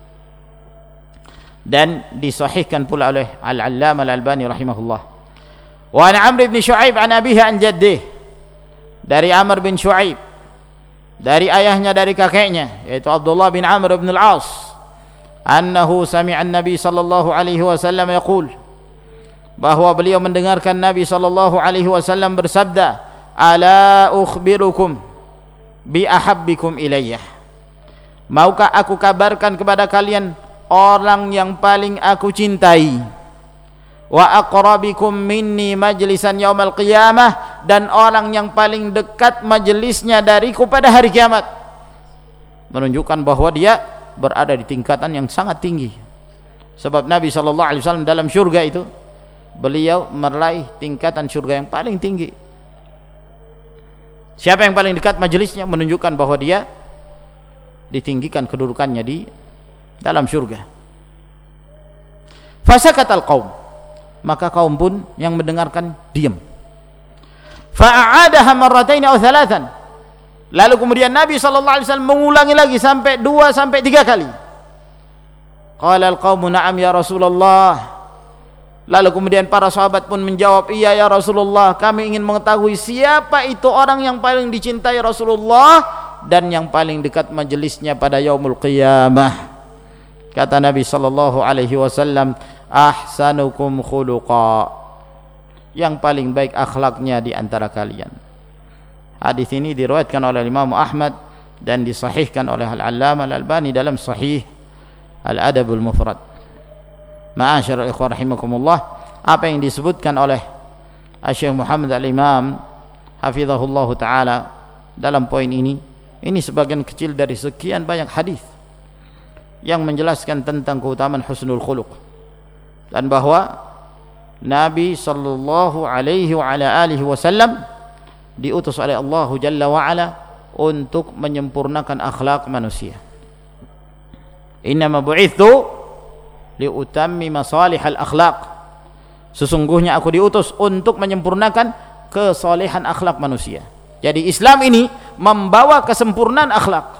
dan disahihkan pula oleh Al-Allamah Al-Albani rahimahullah. Wa an Amr bin Shu'aib an abihi an jaddih. Dari Amr bin Shu'aib, dari ayahnya dari kakeknya, yaitu Abdullah bin Amr bin Al-As, annahu sami'a an-nabi sallallahu alaihi wasallam yaqul, bahwa beliau mendengarkan Nabi sallallahu alaihi wasallam bersabda, ala ukhbirukum bi ahabbikum ilayya. Maukah aku kabarkan kepada kalian orang yang paling aku cintai, wa aqrabikum minni majlisan yaumal qiyamah, dan orang yang paling dekat majelisnya dariku pada hari kiamat. Menunjukkan bahwa dia berada di tingkatan yang sangat tinggi. Sebab Nabi sallallahu alaihi wasallam dalam surga itu, beliau meraih tingkatan surga yang paling tinggi. Siapa yang paling dekat majelisnya, menunjukkan bahwa dia ditinggikan kedudukannya di dalam surga. Fasakatal qaum, maka kaum pun yang mendengarkan diam. Fa'adaha marrataini aw thalathan, lalu kemudian Nabi sallallahu alaihi wasallam mengulangi lagi sampai dua sampai tiga kali. Qala al-qaumu na'am ya Rasulullah. Lalu kemudian para sahabat pun menjawab, iya ya Rasulullah, kami ingin mengetahui siapa itu orang yang paling dicintai Rasulullah dan yang paling dekat majelisnya pada yaumul qiyamah. Kata Nabi sallallahu alaihi wasallam, ahsanukum khuluqa, yang paling baik akhlaknya di antara kalian. Hadis ini diriwayatkan oleh Imam Ahmad dan disahihkan oleh Al-Allamah Al-Albani dalam Sahih Al-Adabul Mufrad. Ma'asyiral ikhwan rahimakumullah, apa yang disebutkan oleh Syekh Muhammad Al-Imam hafizahullah taala dalam poin ini, ini sebagian kecil dari sekian banyak hadis yang menjelaskan tentang keutamaan husnul khuluq, dan bahwa Nabi sallallahu alaihi wa ala alihi wasallam diutus oleh Allah Jalla wa ala untuk menyempurnakan akhlak manusia. Innama bu'ithu liutammi masalihal akhlaq. Sesungguhnya aku diutus untuk menyempurnakan kesalehan akhlak manusia. Jadi Islam ini membawa kesempurnaan akhlak.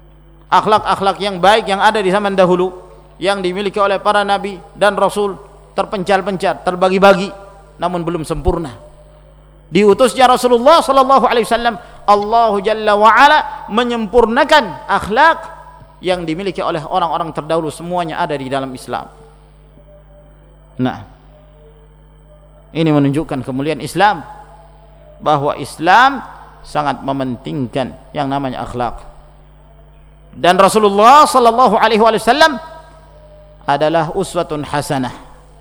Akhlak-akhlak yang baik yang ada di zaman dahulu, yang dimiliki oleh para nabi dan rasul, terpencar-pencar, terbagi-bagi, namun belum sempurna. Diutusnya Rasulullah sallallahu alaihi wasallam, Allah Jalla wa Ala menyempurnakan akhlak yang dimiliki oleh orang-orang terdahulu, semuanya ada di dalam Islam. Nah, ini menunjukkan kemuliaan Islam, bahwa Islam sangat mementingkan yang namanya akhlak. Dan Rasulullah sallallahu alaihi wasallam adalah uswatun hasanah,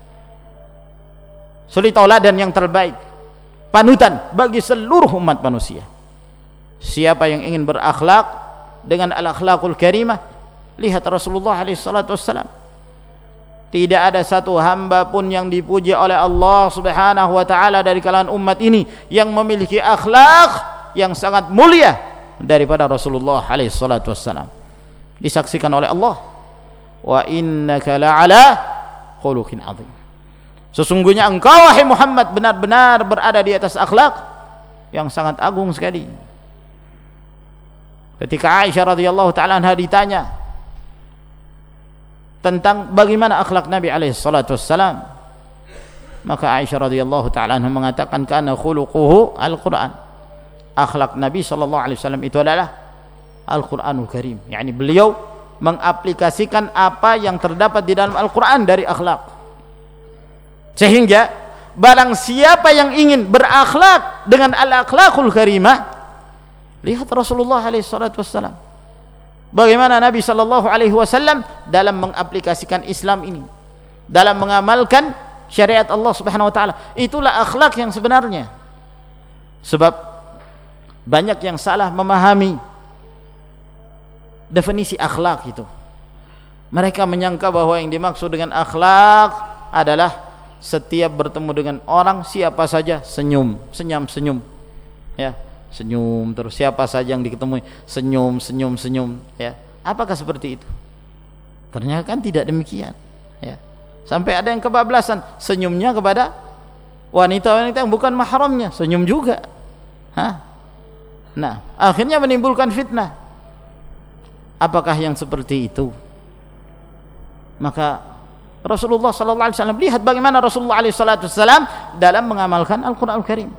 suri tauladan yang terbaik, panutan bagi seluruh umat manusia. Siapa yang ingin berakhlak dengan al-akhlaqul karimah, lihat Rasulullah alaihi salatu wassalam. Tidak ada satu hamba pun yang dipuji oleh Allah subhanahu wa ta'ala dari kalangan umat ini yang memiliki akhlak yang sangat mulia daripada Rasulullah alaihi salatu wassalam. Disaksikan oleh Allah, wa innaka la'ala khuluqin azim. Sesungguhnya engkau wahai Muhammad benar-benar berada di atas akhlak yang sangat agung sekali. Ketika Aisyah radhiyallahu ta'ala anha ditanya tentang bagaimana akhlak Nabi alaihi salatu wassalam, maka Aisyah radhiyallahu ta'ala anha mengatakan kana khuluquhu al-Qur'an. Akhlak Nabi sallallahu alaihi wasallam itu adalah Al-Qur'anul Karim, yakni beliau mengaplikasikan apa yang terdapat di dalam Al-Qur'an dari akhlak. Sehingga barang siapa yang ingin berakhlak dengan al-akhlaqul karimah, lihat Rasulullah alaihi salatu wassalam, bagaimana Nabi sallallahu alaihi wasallam dalam mengaplikasikan Islam ini, dalam mengamalkan syariat Allah Subhanahu wa taala. Itulah akhlak yang sebenarnya. Sebab banyak yang salah memahami definisi akhlak itu. Mereka menyangka bahwa yang dimaksud dengan akhlak adalah setiap bertemu dengan orang siapa saja senyum, senyum-senyum, ya, senyum terus, siapa saja yang diketemui senyum, senyum, senyum, ya. Apakah seperti itu? Ternyata kan tidak demikian, ya. Sampai ada yang kebablasan, senyumnya kepada wanita-wanita yang bukan mahramnya, senyum juga. Hah? Nah, akhirnya menimbulkan fitnah. Apakah yang seperti itu? Maka Rasulullah sallallahu alaihi wasallam, lihat bagaimana Rasulullah alaihi salatu wasallam dalam mengamalkan Al-Qur'anul Karim.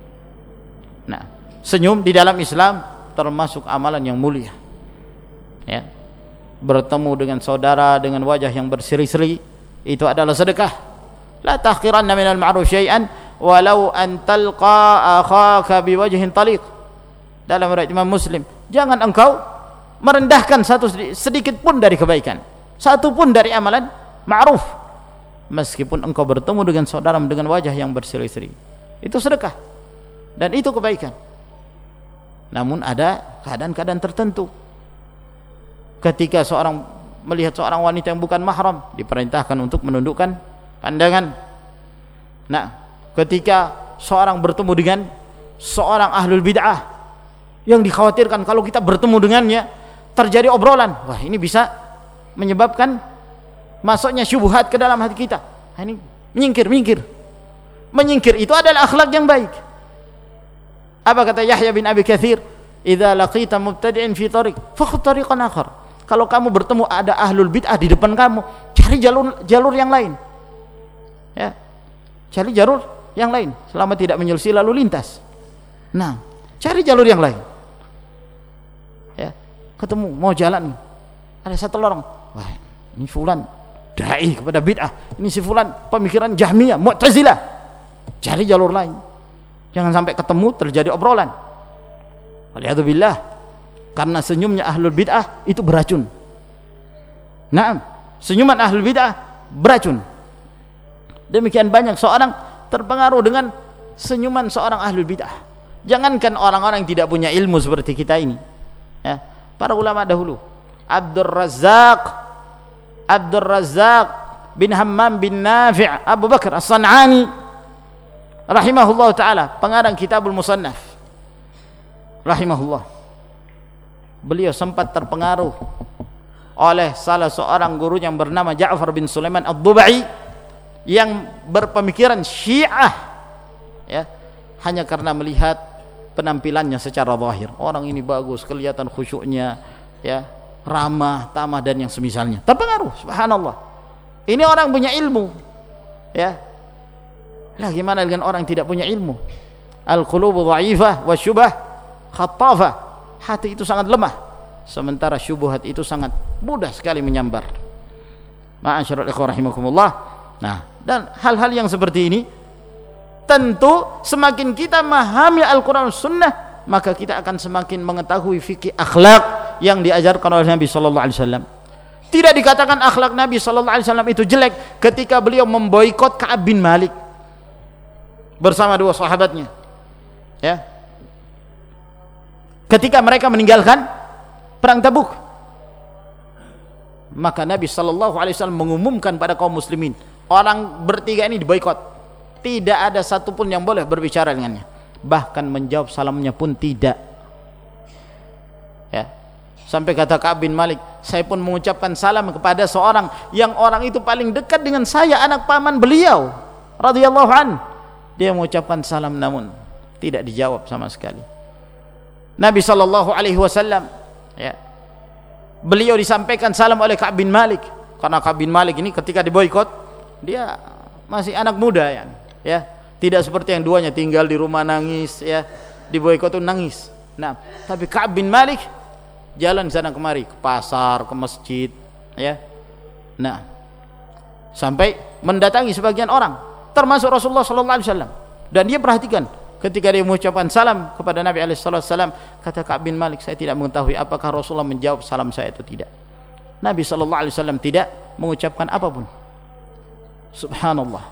Nah, senyum di dalam Islam termasuk amalan yang mulia, ya. Bertemu dengan saudara dengan wajah yang berseri-seri, itu adalah sedekah. La tahqiranna minal ma'ruf syai'an walau an talqa akhaka biwajhin taliq. Dalam riwayat Imam Muslim, jangan engkau merendahkan satu sedikit pun dari kebaikan, satu pun dari amalan ma'ruf, meskipun engkau bertemu dengan saudara dengan wajah yang berseri-seri. Itu sedekah dan itu kebaikan. Namun ada keadaan-keadaan tertentu, ketika seorang melihat seorang wanita yang bukan mahram, diperintahkan untuk menundukkan pandangan. Nah, ketika seorang bertemu dengan seorang ahlul bid'ah yang dikhawatirkan kalau kita bertemu dengannya terjadi obrolan, wah ini bisa menyebabkan masuknya syubhat ke dalam hati kita. Nah, ini menyingkir, menyingkir. Menyingkir itu adalah akhlak yang baik. Apa kata Yahya bin Abi Katsir? Idza laqita mubtadi'in fi tariq, fakhudh tariqan akhar. Kalau kamu bertemu ada ahlul bid'ah di depan kamu, cari jalur jalur yang lain. Ya. Cari jalur yang lain selama tidak menyelisih lalu lintas. Nah, cari jalur yang lain. Ya. Ketemu mau jalan, ada satu orang, wah, ini fulan dai kepada bid'ah, ini si fulan pemikiran Jahmiyah, Mu'tazilah. Cari jalur lain. Jangan sampai ketemu terjadi obrolan. Waliyadzubillah, karena senyumnya ahlul bid'ah itu beracun. Naam, senyuman ahlul bid'ah beracun. Demikian banyak seorang terpengaruh dengan senyuman seorang ahlul bid'ah. Jangankan orang-orang yang tidak punya ilmu seperti kita ini, ya, para ulama dahulu, Abdur Razzaq Abdur Razzaq bin Hammam bin Nafi' Abu Bakar As-San'ani rahimahullah ta'ala, pengarang Kitabul Musannaf rahimahullah. Beliau sempat terpengaruh oleh salah seorang guru yang bernama Ja'far bin Sulaiman Ad-Dubai yang berpemikiran Syiah, ya, hanya karena melihat penampilannya secara zahir. Orang ini bagus, kelihatan khusyuknya, ya, ramah, tamah dan yang semisalnya. Terpengaruh, subhanallah. Ini orang punya ilmu, Ya. Lah gimana dengan orang yang tidak punya ilmu? Al-qulubu dha'ifah wa syubah khattafah. Hati itu sangat lemah, sementara syubhat itu sangat mudah sekali menyambar. Ma'asyiral ikhwah rahimakumullah. Nah, dan hal-hal yang seperti ini tentu semakin kita memahami Al-Qur'an dan Sunnah, maka kita akan semakin mengetahui fikih akhlak yang diajarkan oleh Nabi sallallahu alaihi wasallam. Tidak dikatakan akhlak Nabi sallallahu alaihi wasallam itu jelek ketika beliau memboikot Ka'ab bin Malik bersama dua sahabatnya. Ya. Ketika mereka meninggalkan perang Tabuk, maka Nabi sallallahu alaihi wasallam mengumumkan pada kaum muslimin, orang bertiga ini diboikot. Tidak ada satupun yang boleh berbicara dengannya, bahkan menjawab salamnya pun tidak. Ya. Sampai kata Ka'ab bin Malik, saya pun mengucapkan salam kepada seorang yang orang itu paling dekat dengan saya, anak paman beliau radhiyallahu an. Dia mengucapkan salam namun tidak dijawab sama sekali. Nabi sallallahu alaihi wasallam, ya, beliau disampaikan salam oleh Ka'ab bin Malik, karena Ka'ab bin Malik ini ketika diboikot dia masih anak muda, ya, ya, tidak seperti yang duanya tinggal di rumah nangis, ya, diboikot itu nangis. Nah, tapi Ka'ab bin Malik jalan sana kemari, ke pasar, ke masjid, ya. Nah, sampai mendatangi sebagian orang, termasuk Rasulullah sallallahu alaihi wasallam, dan dia perhatikan ketika dia mengucapkan salam kepada Nabi alaihi wasallam, kata Ka'ab bin Malik, saya tidak mengetahui apakah Rasulullah menjawab salam saya atau tidak. Nabi sallallahu alaihi wasallam tidak mengucapkan apapun. Subhanallah.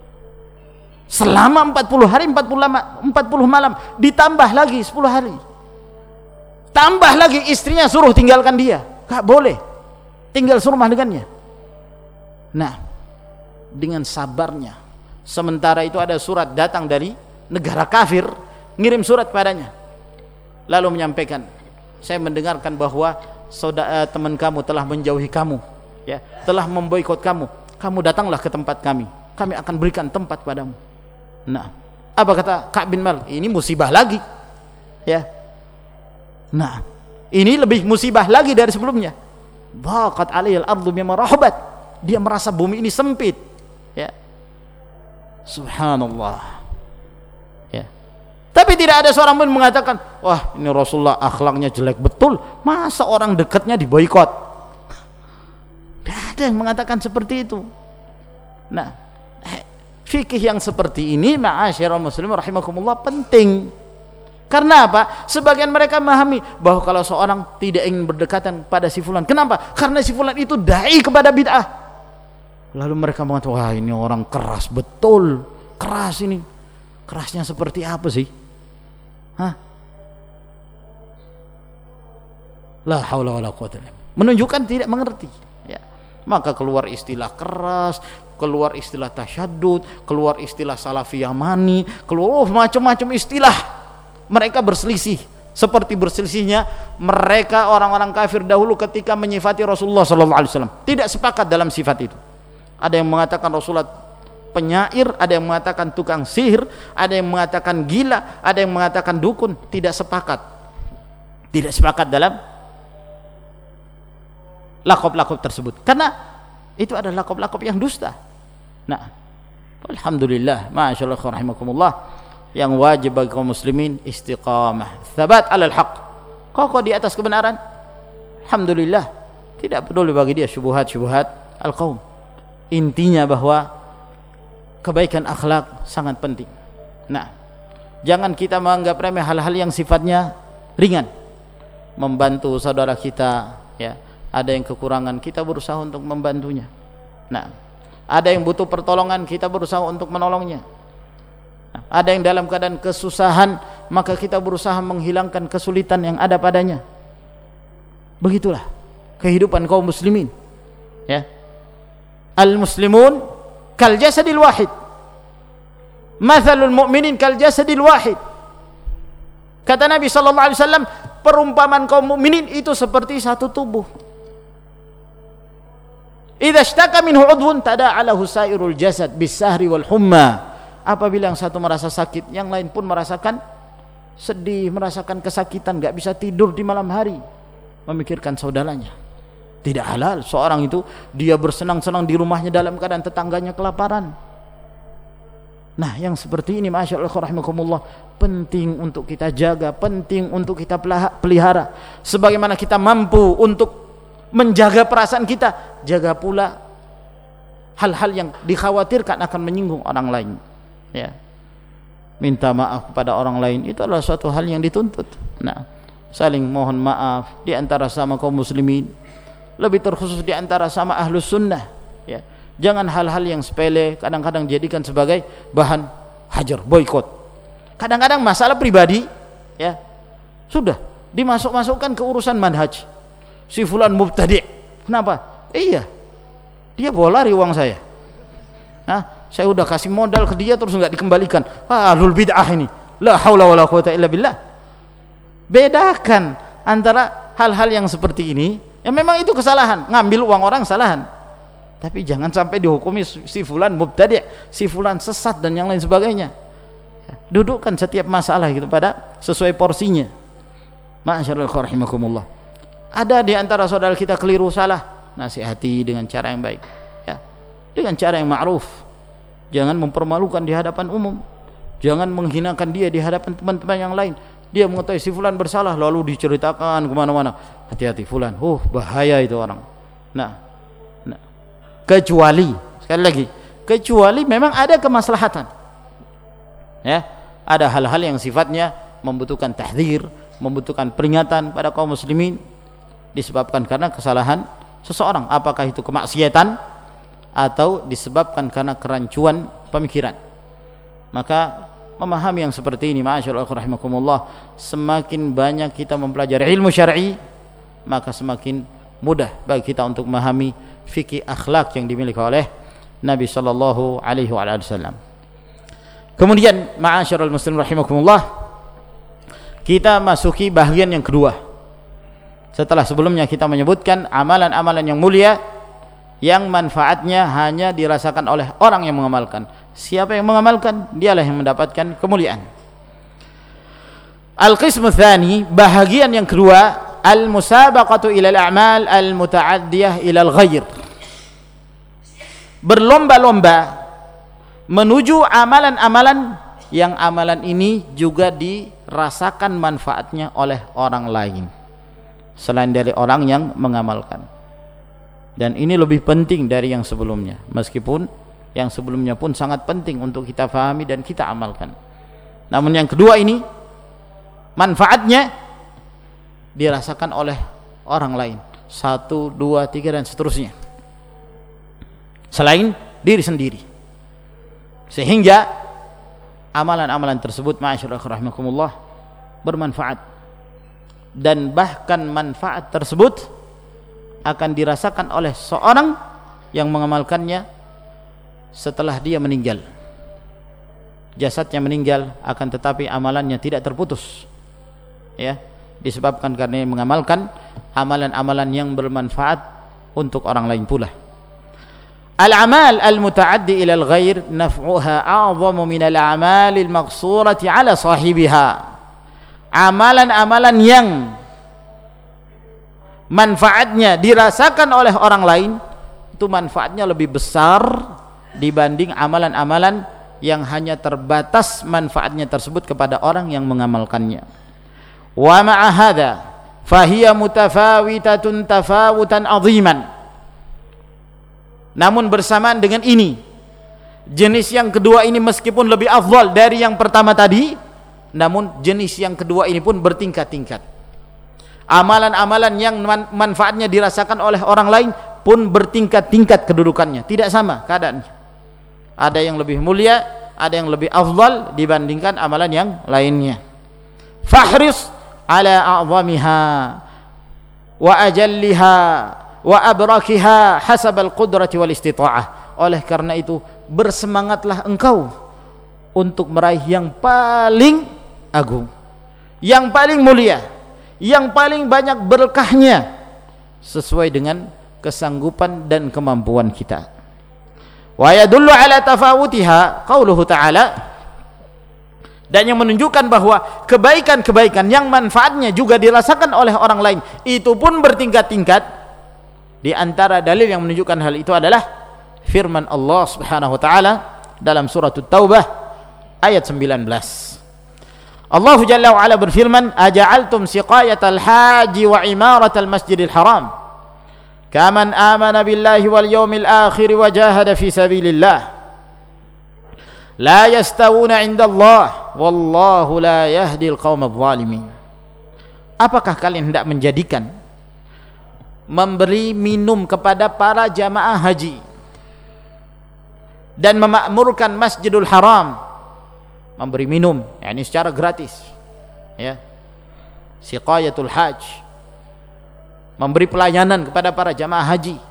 Selama empat puluh hari, empat puluh, lama, empat puluh malam, ditambah lagi sepuluh hari. Tambah lagi istrinya suruh tinggalkan dia, gak boleh tinggal serumah dengannya. Nah, dengan sabarnya, sementara itu ada surat datang dari negara kafir, ngirim surat padanya, lalu menyampaikan, saya mendengarkan bahwa saudara teman kamu telah menjauhi kamu, ya, telah memboikot kamu, kamu datanglah ke tempat kami, kami akan berikan tempat padamu. Nah, apa kata Ka'ab bin Malik? Ini musibah lagi, ya. Nah, ini lebih musibah lagi dari sebelumnya. Baqat alaihil ardu bima rahabat. Dia merasa bumi ini sempit, ya. Subhanallah, ya. Tapi tidak ada seorang pun mengatakan, wah, ini Rasulullah akhlaknya jelek betul, masa orang dekatnya diboikot. Tidak ada yang mengatakan seperti itu. Nah, fikih yang seperti ini, ma'asyiral muslimin rahimakumullah, penting. Karena apa? Sebagian mereka memahami bahwa kalau seorang tidak ingin berdekatan pada si fulan, kenapa? Karena si fulan itu dai kepada bid'ah. Lalu mereka mengatakan, wah, ini orang keras betul, keras ini. Kerasnya seperti apa sih? Hah? La haula wala quwwata illa billah. Menunjukkan tidak mengerti, ya. Maka keluar istilah keras, keluar istilah tasyaddud, keluar istilah salafiyah mani, keluar oh, macam-macam istilah. Mereka berselisih seperti berselisihnya mereka orang-orang kafir dahulu ketika menyifati Rasulullah sallallahu alaihi wasallam. Tidak sepakat dalam sifat itu. Ada yang mengatakan Rasulullah penyair, ada yang mengatakan tukang sihir, ada yang mengatakan gila, ada yang mengatakan dukun. Tidak sepakat. Tidak sepakat dalam lakop-lakop tersebut. Karena itu adalah lakop-lakop yang dusta. Nah, alhamdulillah, masyaallah rahimakumullah, yang wajib bagi kaum muslimin istiqamah, thabat alal haq, kokoh di atas kebenaran. Alhamdulillah, tidak peduli bagi dia syubhat-syubhat al-qaum. Intinya bahwa kebaikan akhlak sangat penting. Nah, jangan kita menganggap remeh hal-hal yang sifatnya ringan. Membantu saudara kita, ya, ada yang kekurangan, kita berusaha untuk membantunya. Nah, ada yang butuh pertolongan, kita berusaha untuk menolongnya. Nah, ada yang dalam keadaan kesusahan, maka kita berusaha menghilangkan kesulitan yang ada padanya. Begitulah kehidupan kaum muslimin, ya. Al muslimun kal jasadil wahid, mathalul mu'minin kal jasadil wahid. Kata Nabi sallallahu alaihi wasallam, perumpamaan kaum mukminin itu seperti satu tubuh. Idza ishtaka minhu udhun tada'alahu sairul jasad bis-sahri wal humma. Apabila yang satu merasa sakit, yang lain pun merasakan sedih, merasakan kesakitan, gak bisa tidur di malam hari, memikirkan saudaranya. Tidak halal seorang itu dia bersenang-senang di rumahnya dalam keadaan tetangganya kelaparan. Nah, yang seperti ini masyaallah rahimakumullah penting untuk kita jaga, penting untuk kita pelihara. Sebagaimana kita mampu untuk menjaga perasaan kita, jaga pula hal-hal yang dikhawatirkan akan menyinggung orang lain. Ya. Minta maaf kepada orang lain itu adalah suatu hal yang dituntut. Nah, saling mohon maaf di antara sama kaum muslimin, lebih terkhusus di antara sama ahlus sunnah. Ya. Jangan hal-hal yang sepele kadang-kadang jadikan sebagai bahan hajar, boikot. Kadang-kadang masalah pribadi, ya sudah dimasuk-masukkan ke urusan manhaj. Si fulan mubtadi'. Kenapa? Iya, dia bawa lari uang saya. Nah, saya udah kasih modal ke dia terus nggak dikembalikan. Ah, ahlul bid'ah ini. La haula wala quwata illa billah. Bedakan antara hal-hal yang seperti ini, yang memang itu kesalahan, ngambil uang orang kesalahan. Tapi jangan sampai dihukumi si fulan mubtadi', si fulan sesat dan yang lain sebagainya. Dudukkan setiap masalah gitu pada sesuai porsinya. Ma'asyiral rahimakumullah. Ada di antara saudara kita keliru salah, nasihati dengan cara yang baik, ya. Dengan cara yang ma'ruf. Jangan mempermalukan di hadapan umum. Jangan menghinakan dia di hadapan teman-teman yang lain. Dia mengetahui si fulan bersalah lalu diceritakan kemana-mana. Hati-hati fulan, oh bahaya itu orang. Nah, nah, kecuali sekali lagi, kecuali memang ada kemaslahatan. Ya, ada hal-hal yang sifatnya membutuhkan tahdzir, membutuhkan peringatan pada kaum muslimin disebabkan karena kesalahan seseorang, apakah itu kemaksiatan atau disebabkan karena kerancuan pemikiran. Maka memahami yang seperti ini masyaallah rahimakumullah, semakin banyak kita mempelajari ilmu syar'i, maka semakin mudah bagi kita untuk memahami fikih akhlak yang dimiliki oleh Nabi sallallahu alaihi wasallam. Kemudian ma'asyiral muslimin rahimakumullah, kita masuki bagian yang kedua. Setelah sebelumnya kita menyebutkan amalan-amalan yang mulia yang manfaatnya hanya dirasakan oleh orang yang mengamalkan. Siapa yang mengamalkan, dialah yang mendapatkan kemuliaan. Al-qismu tsani, bahagian yang kedua, al-musabaqatu ila al-a'mal al-muta'addiyah ila al-ghair. Berlomba-lomba menuju amalan-amalan yang amalan ini juga dirasakan manfaatnya oleh orang lain selain dari orang yang mengamalkan. Dan ini lebih penting dari yang sebelumnya, meskipun yang sebelumnya pun sangat penting untuk kita fahami dan kita amalkan. Namun yang kedua ini manfaatnya dirasakan oleh orang lain, satu, dua, tiga dan seterusnya, selain diri sendiri. Sehingga amalan-amalan tersebut ma'asyiral rahimakumullah bermanfaat, dan bahkan manfaat tersebut akan dirasakan oleh seorang yang mengamalkannya setelah dia meninggal. Jasadnya meninggal, akan tetapi amalannya tidak terputus, ya, disebabkan karena mengamalkan amalan-amalan yang bermanfaat untuk orang lain pula. Al-amal al-muta'addi ila al-ghair naf'uha a'zamu min al-amal al-maqsurati ala sahibiha. Amalan-amalan yang manfaatnya dirasakan oleh orang lain itu manfaatnya lebih besar dibanding amalan-amalan yang hanya terbatas manfaatnya tersebut kepada orang yang mengamalkannya. Wa ma'a hadza fahiya mutafawitatun tafawutan 'aziman. Namun bersamaan dengan ini, jenis yang kedua ini meskipun lebih afdal dari yang pertama tadi, namun jenis yang kedua ini pun bertingkat-tingkat. Amalan-amalan yang manfaatnya dirasakan oleh orang lain pun bertingkat-tingkat kedudukannya, tidak sama keadaannya. Ada yang lebih mulia, ada yang lebih afdal dibandingkan amalan yang lainnya. Fahris ala a'zamiha wa ajalliha wa abrakiha hasabal qudrati wal istita'ah. Oleh karena itu bersemangatlah engkau untuk meraih yang paling agung, yang paling mulia, yang paling banyak berkahnya sesuai dengan kesanggupan dan kemampuan kita. Wa yadullu ala tafawutiha qauluhu ta'ala, dan yang menunjukkan bahwa kebaikan-kebaikan yang manfaatnya juga dirasakan oleh orang lain itu pun bertingkat-tingkat. Di antara dalil yang menunjukkan hal itu adalah firman Allah Subhanahu wa taala dalam surah At-Taubah, ayat sembilan belas. Allah Jalla wa Ala berfirman, "Aja'altum siqayatal haji wa imaratal masjidil haram kaman amana billahi wal yawmil akhir wa jahada fi sabilillah la yastawuna 'inda Allah wallahu la yahdil qaumadh dhalimin." Apakah kalian hendak menjadikan memberi minum kepada para jamaah haji dan memakmurkan Masjidul Haram, memberi minum yakni secara gratis, ya, siqayatul hajj, memberi pelayanan kepada para jamaah haji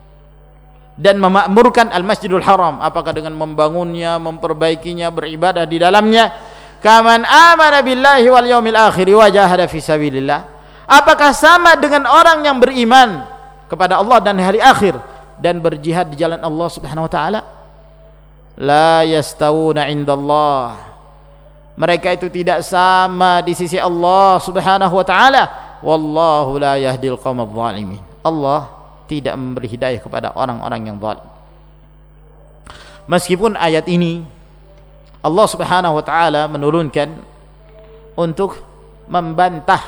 dan memakmurkan Al-Masjidul Haram, apakah dengan membangunnya, memperbaikinya, beribadah di dalamnya, kaman amana billahi wal yaumil akhir wa jahada fi sabilillah, apakah sama dengan orang yang beriman kepada Allah dan hari akhir dan berjihad di jalan Allah Subhanahu wa taala? La yastawuna 'indallah, mereka itu tidak sama di sisi Allah Subhanahu wa taala. Wallahu la yahdil qaumadh dhalimin, Allah tidak memberi hidayah kepada orang-orang yang zalim. Meskipun ayat ini Allah Subhanahu wa taala menurunkan untuk membantah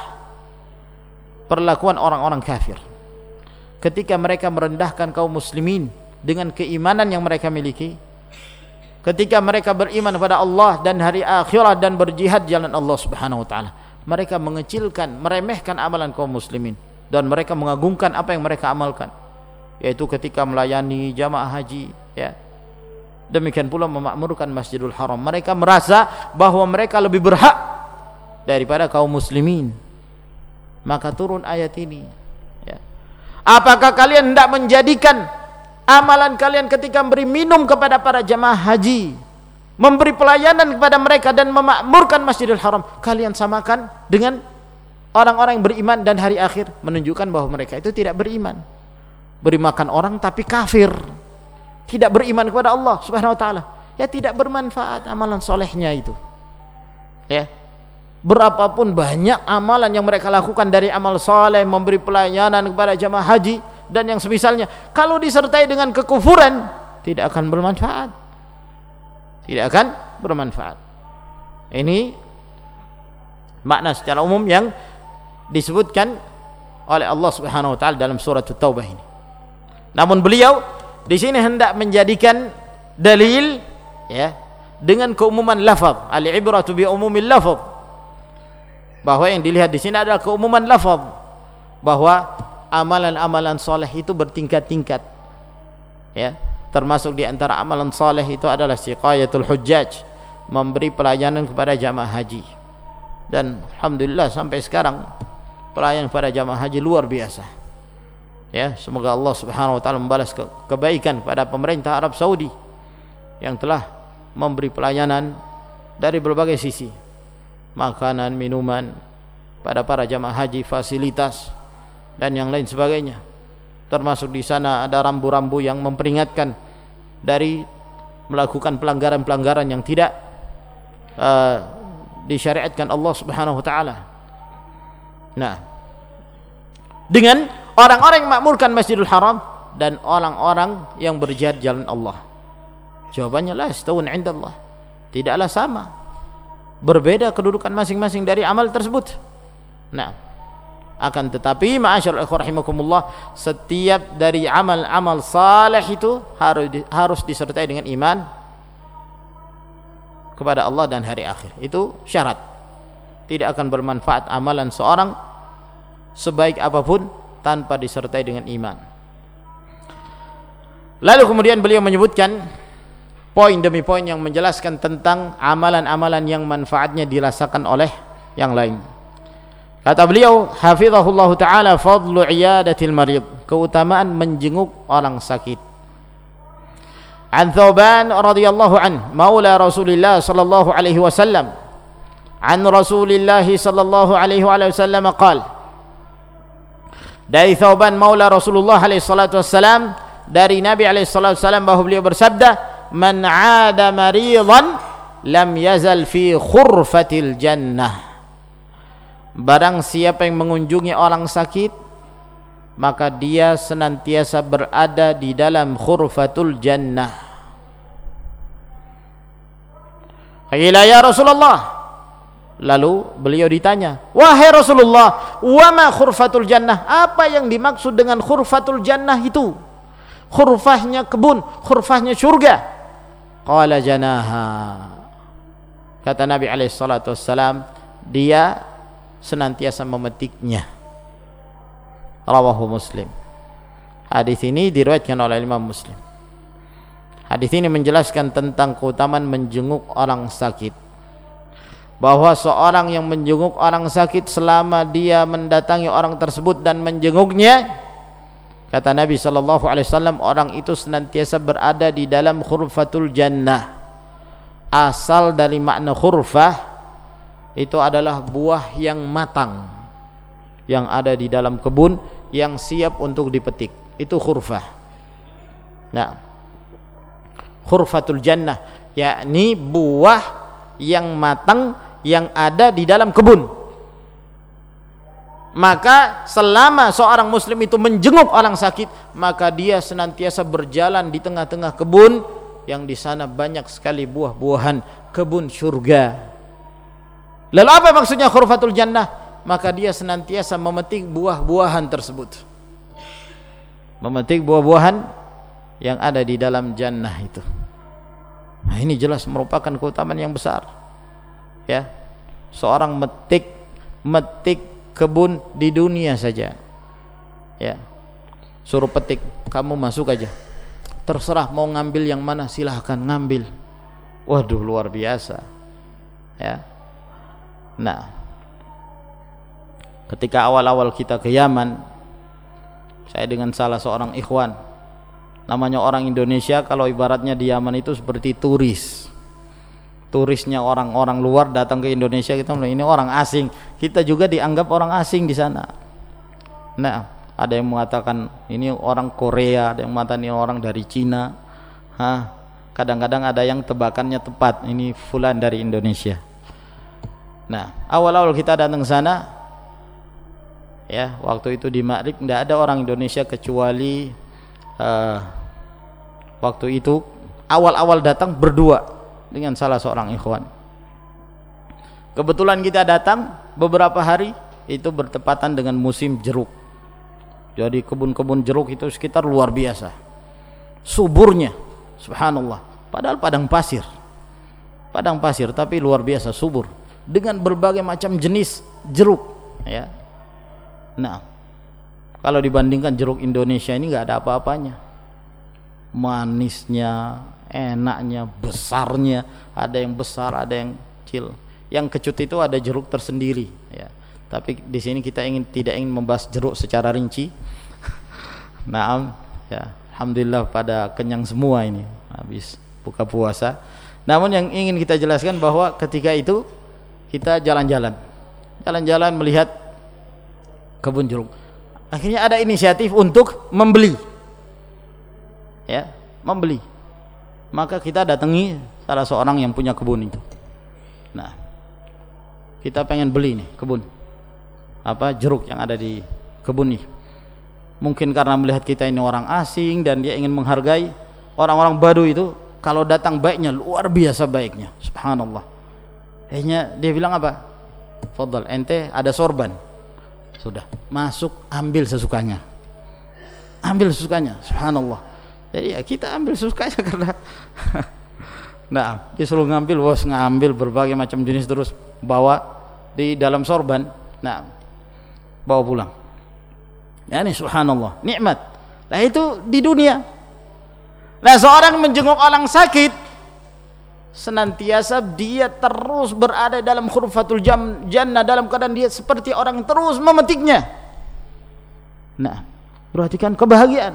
perlakuan orang-orang kafir ketika mereka merendahkan kaum muslimin dengan keimanan yang mereka miliki, ketika mereka beriman kepada Allah dan hari akhirat dan berjihad jalan Allah Subhanahu wa taala, mereka mengecilkan, meremehkan amalan kaum muslimin dan mereka mengagungkan apa yang mereka amalkan, yaitu ketika melayani jamaah haji, ya. Demikian pula memakmurkan Masjidul Haram. Mereka merasa bahwa mereka lebih berhak daripada kaum muslimin. Maka turun ayat ini, ya. Apakah kalian hendak menjadikan amalan kalian ketika memberi minum kepada para jamaah haji, memberi pelayanan kepada mereka dan memakmurkan Masjidil Haram, kalian samakan dengan orang-orang yang beriman dan hari akhir, menunjukkan bahwa mereka itu tidak beriman, beri makan orang tapi kafir, tidak beriman kepada Allah Subhanahu wa taala, ya, tidak bermanfaat amalan solehnya itu, ya. Berapapun banyak amalan yang mereka lakukan dari amal soleh, memberi pelayanan kepada jamaah haji dan yang semisalnya, kalau disertai dengan kekufuran tidak akan bermanfaat, tidak akan bermanfaat. Ini makna secara umum yang disebutkan oleh Allah Subhanahu wa taala dalam surat At-Taubah ini. Namun beliau di sini hendak menjadikan dalil, ya, dengan keumuman lafaz, al-ibratu bi umumil lafaz, bahwa yang dilihat di sini adalah keumuman lafaz, bahwa amalan-amalan soleh itu bertingkat-tingkat, ya. Termasuk di antara amalan soleh itu adalah siqayatul hujjaj, memberi pelayanan kepada jamaah haji. Dan alhamdulillah sampai sekarang pelayanan kepada jamaah haji luar biasa, ya. Semoga Allah Subhanahu wa taala membalas ke kebaikan kepada pemerintah Arab Saudi yang telah memberi pelayanan dari berbagai sisi, makanan, minuman pada para jamaah haji, fasilitas dan yang lain sebagainya. Termasuk di sana ada rambu-rambu yang memperingatkan dari melakukan pelanggaran-pelanggaran yang tidak uh, disyariatkan Allah Subhanahu wa taala. Nah, dengan orang-orang yang makmurkan Masjidul Haram dan orang-orang yang berjihad jalan Allah, jawabannya la yastawun 'indallah, tidaklah sama, berbeda kedudukan masing-masing dari amal tersebut. Nah, akan tetapi ma'asyiral ikhwah rahimakumullah, setiap dari amal-amal saleh itu harus harus disertai dengan iman kepada Allah dan hari akhir. Itu syarat. Tidak akan bermanfaat amalan seorang sebaik apapun tanpa disertai dengan iman. Lalu kemudian beliau menyebutkan poin demi poin yang menjelaskan tentang amalan-amalan yang manfaatnya dirasakan oleh yang lain. Kata beliau, hafizahullah ta'ala, fadlu iyadatil marid, keutamaan menjenguk orang sakit. An Thauban radhiyallahu an, maula Rasulillah sallallahu alaihi wasallam, an Rasulillah sallallahu alaihi wasallam qala, dari Thauban maula Rasulullah alaihi salatu wassalam, dari Nabi alaihi salatu wassalam, bahwa beliau bersabda, man 'ada maridan lam yazal fi khurfatil jannah, barang siapa yang mengunjungi orang sakit, maka dia senantiasa berada di dalam khurfatul jannah. Qila ya Rasulullah. Lalu beliau ditanya, wahai Rasulullah, wa ma khurfatul jannah? Apa yang dimaksud dengan khurfatul jannah itu? Khurfahnya kebun, khurfahnya surga. Qala janaha. Kata Nabi alaihi salatu wassalam, dia senantiasa memetiknya. Rawahu Muslim. Hadis ini diriwayatkan oleh Imam Muslim. Hadis ini menjelaskan tentang keutamaan menjenguk orang sakit. Bahwa seorang yang menjenguk orang sakit selama dia mendatangi orang tersebut dan menjenguknya, kata Nabi sallallahu alaihi wasallam, orang itu senantiasa berada di dalam khurfatul jannah. Asal dari makna khurfah itu adalah buah yang matang yang ada di dalam kebun yang siap untuk dipetik. Itu khurfah. Nah, khurfatul jannah yakni buah yang matang yang ada di dalam kebun. Maka selama seorang muslim itu menjenguk orang sakit, maka dia senantiasa berjalan di tengah-tengah kebun yang di sana banyak sekali buah-buahan, kebun surga. Lalu apa maksudnya khurfatul jannah? Maka dia senantiasa memetik buah-buahan tersebut, memetik buah-buahan yang ada di dalam jannah itu. Nah, ini jelas merupakan keutamaan yang besar. Ya, seorang metik metik kebun di dunia saja, ya, suruh petik, kamu masuk aja, terserah mau ngambil yang mana, silahkan ngambil. Waduh, luar biasa, ya. Nah, ketika awal-awal kita ke Yaman, saya dengan salah seorang ikhwan, namanya orang Indonesia, kalau ibaratnya di Yaman itu seperti turis. Turisnya orang-orang luar datang ke Indonesia, kita bilang ini orang asing, kita juga dianggap orang asing di sana. Nah, ada yang mengatakan ini orang Korea, ada yang mengatakan ini orang dari Cina. Hah, kadang-kadang ada yang tebakannya tepat, ini fulan dari Indonesia. Nah, awal-awal kita datang ke sana, ya, waktu itu di Maghrib tidak ada orang Indonesia kecuali uh, waktu itu awal-awal datang berdua dengan salah seorang ikhwan. Kebetulan kita datang beberapa hari itu bertepatan dengan musim jeruk. Jadi kebun-kebun jeruk itu sekitar luar biasa suburnya, subhanallah. Padahal padang pasir, padang pasir tapi luar biasa subur dengan berbagai macam jenis jeruk, ya. Nah, kalau dibandingkan jeruk Indonesia ini nggak ada apa-apanya. Manisnya, enaknya, besarnya, ada yang besar, ada yang kecil. Yang kecut itu ada jeruk tersendiri, ya. Tapi di sini kita ingin tidak ingin membahas jeruk secara rinci. Naam, ya. Alhamdulillah pada kenyang semua ini habis buka puasa. Namun yang ingin kita jelaskan bahwa ketika itu kita jalan-jalan, jalan-jalan melihat kebun jeruk. Akhirnya ada inisiatif untuk membeli, ya, membeli. Maka kita datangi salah seorang yang punya kebun itu. Nah, kita pengen beli nih kebun apa jeruk yang ada di kebun nih. Mungkin karena melihat kita ini orang asing dan dia ingin menghargai orang-orang Baduy itu, kalau datang baiknya luar biasa baiknya, subhanallah. Akhirnya dia bilang apa? Fadhal, ente ada sorban. Sudah, masuk ambil sesukanya. Ambil sesukanya, subhanallah. Jadi ya kita ambil sesukanya karena nah, disuruh ngambil, bos ngambil berbagai macam jenis terus bawa di dalam sorban. Nah, bawa pulang. Ya ini subhanallah, nikmat. Nah itu di dunia. Nah, seorang menjenguk orang sakit senantiasa dia terus berada dalam khurfatul jannah, dalam keadaan dia seperti orang yang terus memetiknya. Nah, perhatikan kebahagiaan.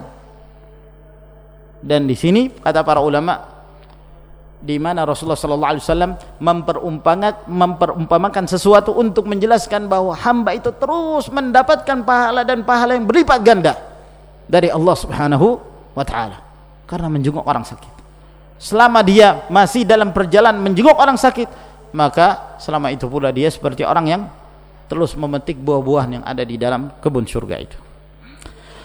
Dan di sini kata para ulama, di mana Rasulullah sallallahu alaihi wasallam memperumpamakan memperumpamakan sesuatu untuk menjelaskan bahwa hamba itu terus mendapatkan pahala dan pahala yang berlipat ganda dari Allah Subhanahu wa taala karena menjenguk orang sakit. Selama dia masih dalam perjalanan menjenguk orang sakit, maka selama itu pula dia seperti orang yang terus memetik buah-buahan yang ada di dalam kebun surga itu.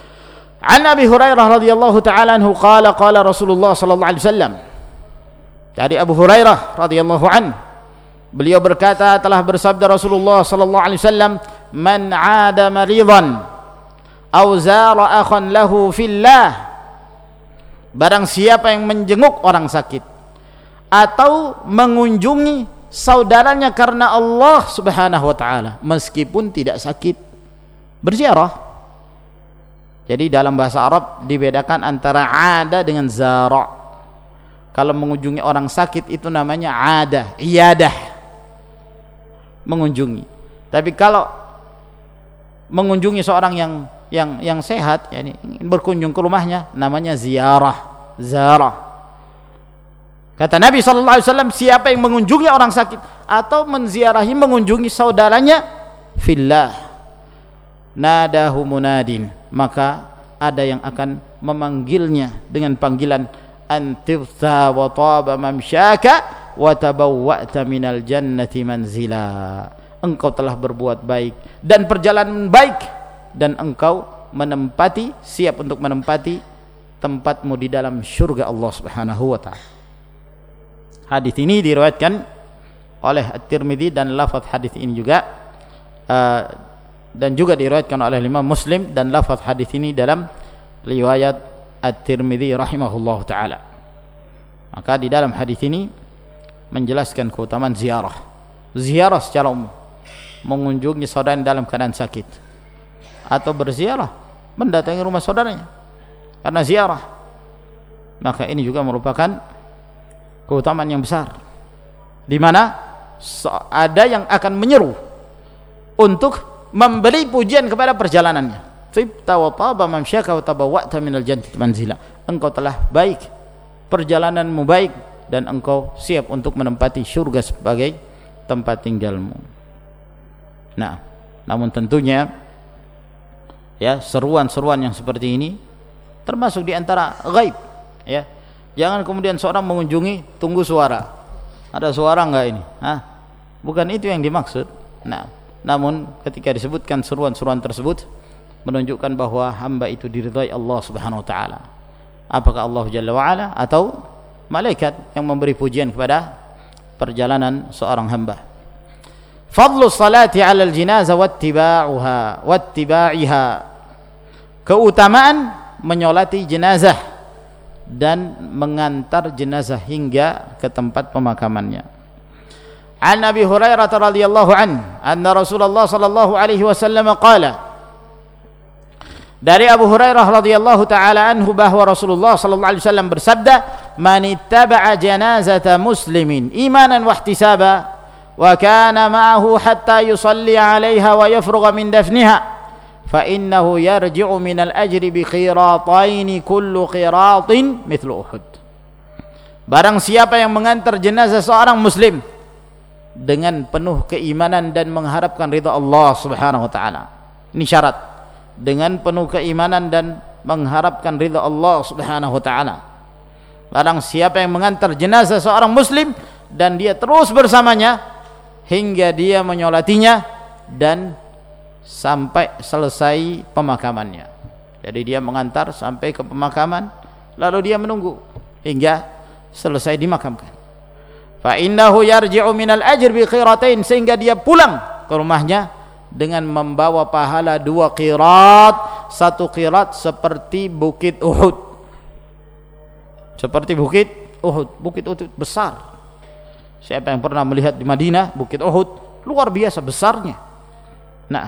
An Abi Hurairah radhiyallahu taala anhu qala qala Rasulullah sallallahu alaihi wasallam, Dari Abu Hurairah radhiyallahu an, beliau berkata, telah bersabda Rasulullah sallallahu alaihi wasallam, "Man 'ada maridan aw zara akhan lahu fillah," barang siapa yang menjenguk orang sakit atau mengunjungi saudaranya karena Allah Subhanahu wa taala meskipun tidak sakit, berziarah. Jadi dalam bahasa Arab dibedakan antara 'ada dengan zara'. Kalau mengunjungi orang sakit itu namanya 'adah, iyadah, mengunjungi. Tapi kalau mengunjungi seorang yang yang yang sehat, yakni berkunjung ke rumahnya, namanya ziarah, zarah. Kata Nabi sallallahu alaihi wasallam, siapa yang mengunjungi orang sakit atau menziarahi, mengunjungi saudaranya fillah, nadahu munadin, maka ada yang akan memanggilnya dengan panggilan, antibta wa taba mamsyaka wa tabawwa'ta minal jannati manzila, engkau telah berbuat baik dan perjalanan baik, dan engkau menempati, siap untuk menempati tempatmu di dalam surga Allah Subhanahu wa taala. Hadis ini diriwayatkan oleh At-Tirmidzi, dan lafaz hadis ini juga uh, dan juga diriwayatkan oleh Imam Muslim, dan lafaz hadis ini dalam riwayat At-Tirmidzi rahimahullah ta'ala. Maka di dalam hadis ini menjelaskan keutamaan ziarah. Ziarah secara umum, mengunjungi saudara dalam keadaan sakit, atau berziarah, mendatangi rumah saudaranya karena ziarah, maka ini juga merupakan keutamaan yang besar, di mana ada yang akan menyeru untuk memberi pujian kepada perjalanannya. Tibta wa taba mamsyaka wa tabawwa'ta minal jannati manzila, engkau telah baik, perjalananmu baik, dan engkau siap untuk menempati surga sebagai tempat tinggalmu. Nah, namun tentunya ya, seruan-seruan yang seperti ini termasuk di antara ghaib, ya. Jangan kemudian seorang mengunjungi tunggu suara. Ada suara enggak ini? Hah? Bukan itu yang dimaksud. Nah, namun ketika disebutkan seruan-seruan tersebut menunjukkan bahwa hamba itu diridhai Allah Subhanahu wa taala. Apakah Allah Jalla wa ala atau malaikat yang memberi pujian kepada perjalanan seorang hamba. Fadlu salati 'alal jinazah wattiba'uha wattiba'iha. Keutamaan menyolati jenazah dan mengantar jenazah hingga ke tempat pemakamannya. An Abi Hurairah radhiyallahu an, anna Rasulullah sallallahu alaihi wasallam qala, dari Abu Hurairah radhiyallahu taala anhu bahwa Rasulullah sallallahu alaihi wasallam bersabda, "Man ittaba'a janazata muslimin imanan wa ihtisaba wa kana ma'ahu hatta yusalli 'alaiha wa yafrugha min dafniha, fa innahu yarji'u minal ajri bi qiratain kullu qiratin mithlu Uhud." Barang siapa yang mengantar jenazah seorang muslim dengan penuh keimanan dan mengharapkan ridha Allah Subhanahu wa taala. Ini syarat, dengan penuh keimanan dan mengharapkan ridha Allah Subhanahu wa taala. Barang siapa yang mengantar jenazah seorang muslim dan dia terus bersamanya hingga dia menyolatinya dan sampai selesai pemakamannya. Jadi dia mengantar sampai ke pemakaman, lalu dia menunggu hingga selesai dimakamkan. Fa innahu yarji'u minal ajr bi qiratain, sehingga dia pulang ke rumahnya dengan membawa pahala dua qirat. Satu qirat seperti bukit Uhud, seperti bukit Uhud. Bukit Uhud besar. Siapa yang pernah melihat di Madinah bukit Uhud, luar biasa besarnya. Nah,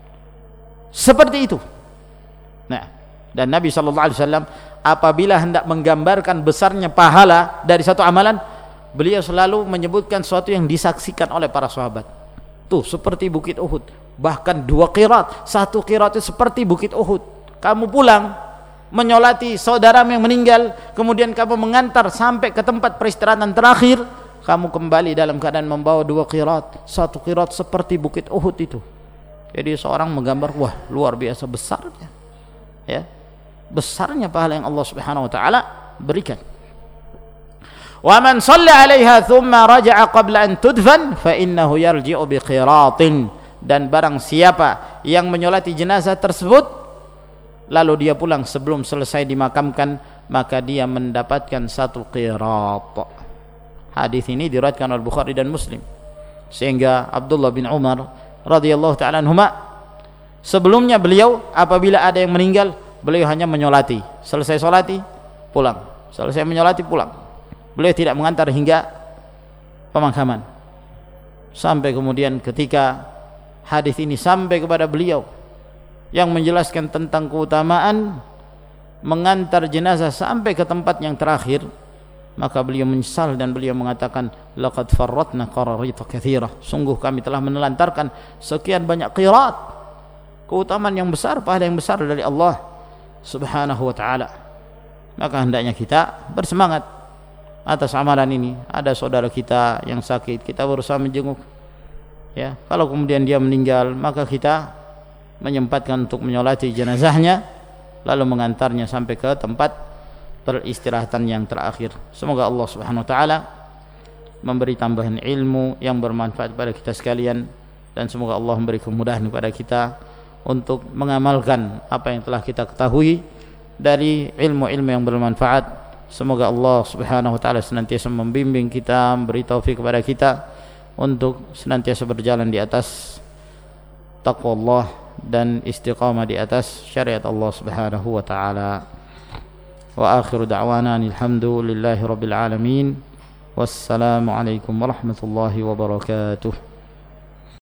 seperti itu. Nah, dan Nabi sallallahu alaihi wasallam apabila hendak menggambarkan besarnya pahala dari satu amalan, beliau selalu menyebutkan sesuatu yang disaksikan oleh para sahabat. Tuh seperti bukit Uhud, bahkan dua qirat. Satu qirat itu seperti bukit Uhud. Kamu pulang menyolati saudaramu yang meninggal, kemudian kamu mengantar sampai ke tempat peristirahatan terakhir, kamu kembali dalam keadaan membawa dua qirat. Satu qirat seperti bukit Uhud itu. Jadi seorang menggambar, wah luar biasa besarnya, ya, besarnya pahala yang Allah Subhanahu wa taala berikan. Wa man shalla 'alaiha thumma raja'a qabla an tudfan fa innahu yarji'u bi qiratin, dan barang siapa yang menyolati jenazah tersebut lalu dia pulang sebelum selesai dimakamkan, maka dia mendapatkan satu qirat. Hadis ini diriwayatkan oleh Bukhari dan Muslim. Sehingga Abdullah bin Umar radhiyallahu taala anhuma, sebelumnya beliau apabila ada yang meninggal, beliau hanya menyolati, selesai solati pulang, selesai menyolati pulang. Beliau tidak mengantar hingga pemakaman. Sampai kemudian ketika hadis ini sampai kepada beliau yang menjelaskan tentang keutamaan mengantar jenazah sampai ke tempat yang terakhir, maka beliau menyesal dan beliau mengatakan, laqad farratna qararita katsira, sungguh kami telah menelantarkan sekian banyak qirat, keutamaan yang besar, pahala yang besar dari Allah Subhanahu wa taala. Maka hendaknya kita bersemangat atas amalan ini. Ada saudara kita yang sakit, kita berusaha menjenguk, ya, kalau kemudian dia meninggal, maka kita menyempatkan untuk menyolati jenazahnya lalu mengantarnya sampai ke tempat peristirahatan yang terakhir. Semoga Allah Subhanahu wa taala memberi tambahan ilmu yang bermanfaat pada kita sekalian, dan semoga Allah memberi kemudahan kepada kita untuk mengamalkan apa yang telah kita ketahui dari ilmu-ilmu yang bermanfaat. Semoga Allah Subhanahu wa taala senantiasa membimbing kita, memberi taufik kepada kita untuk senantiasa berjalan di atas taqwa Allah dan istiqamah di atas syariat Allah Subhanahu wa taala. Wa akhiru da'wana alhamdulillahi rabbil alamin. Wassalamu alaikum warahmatullahi wabarakatuh.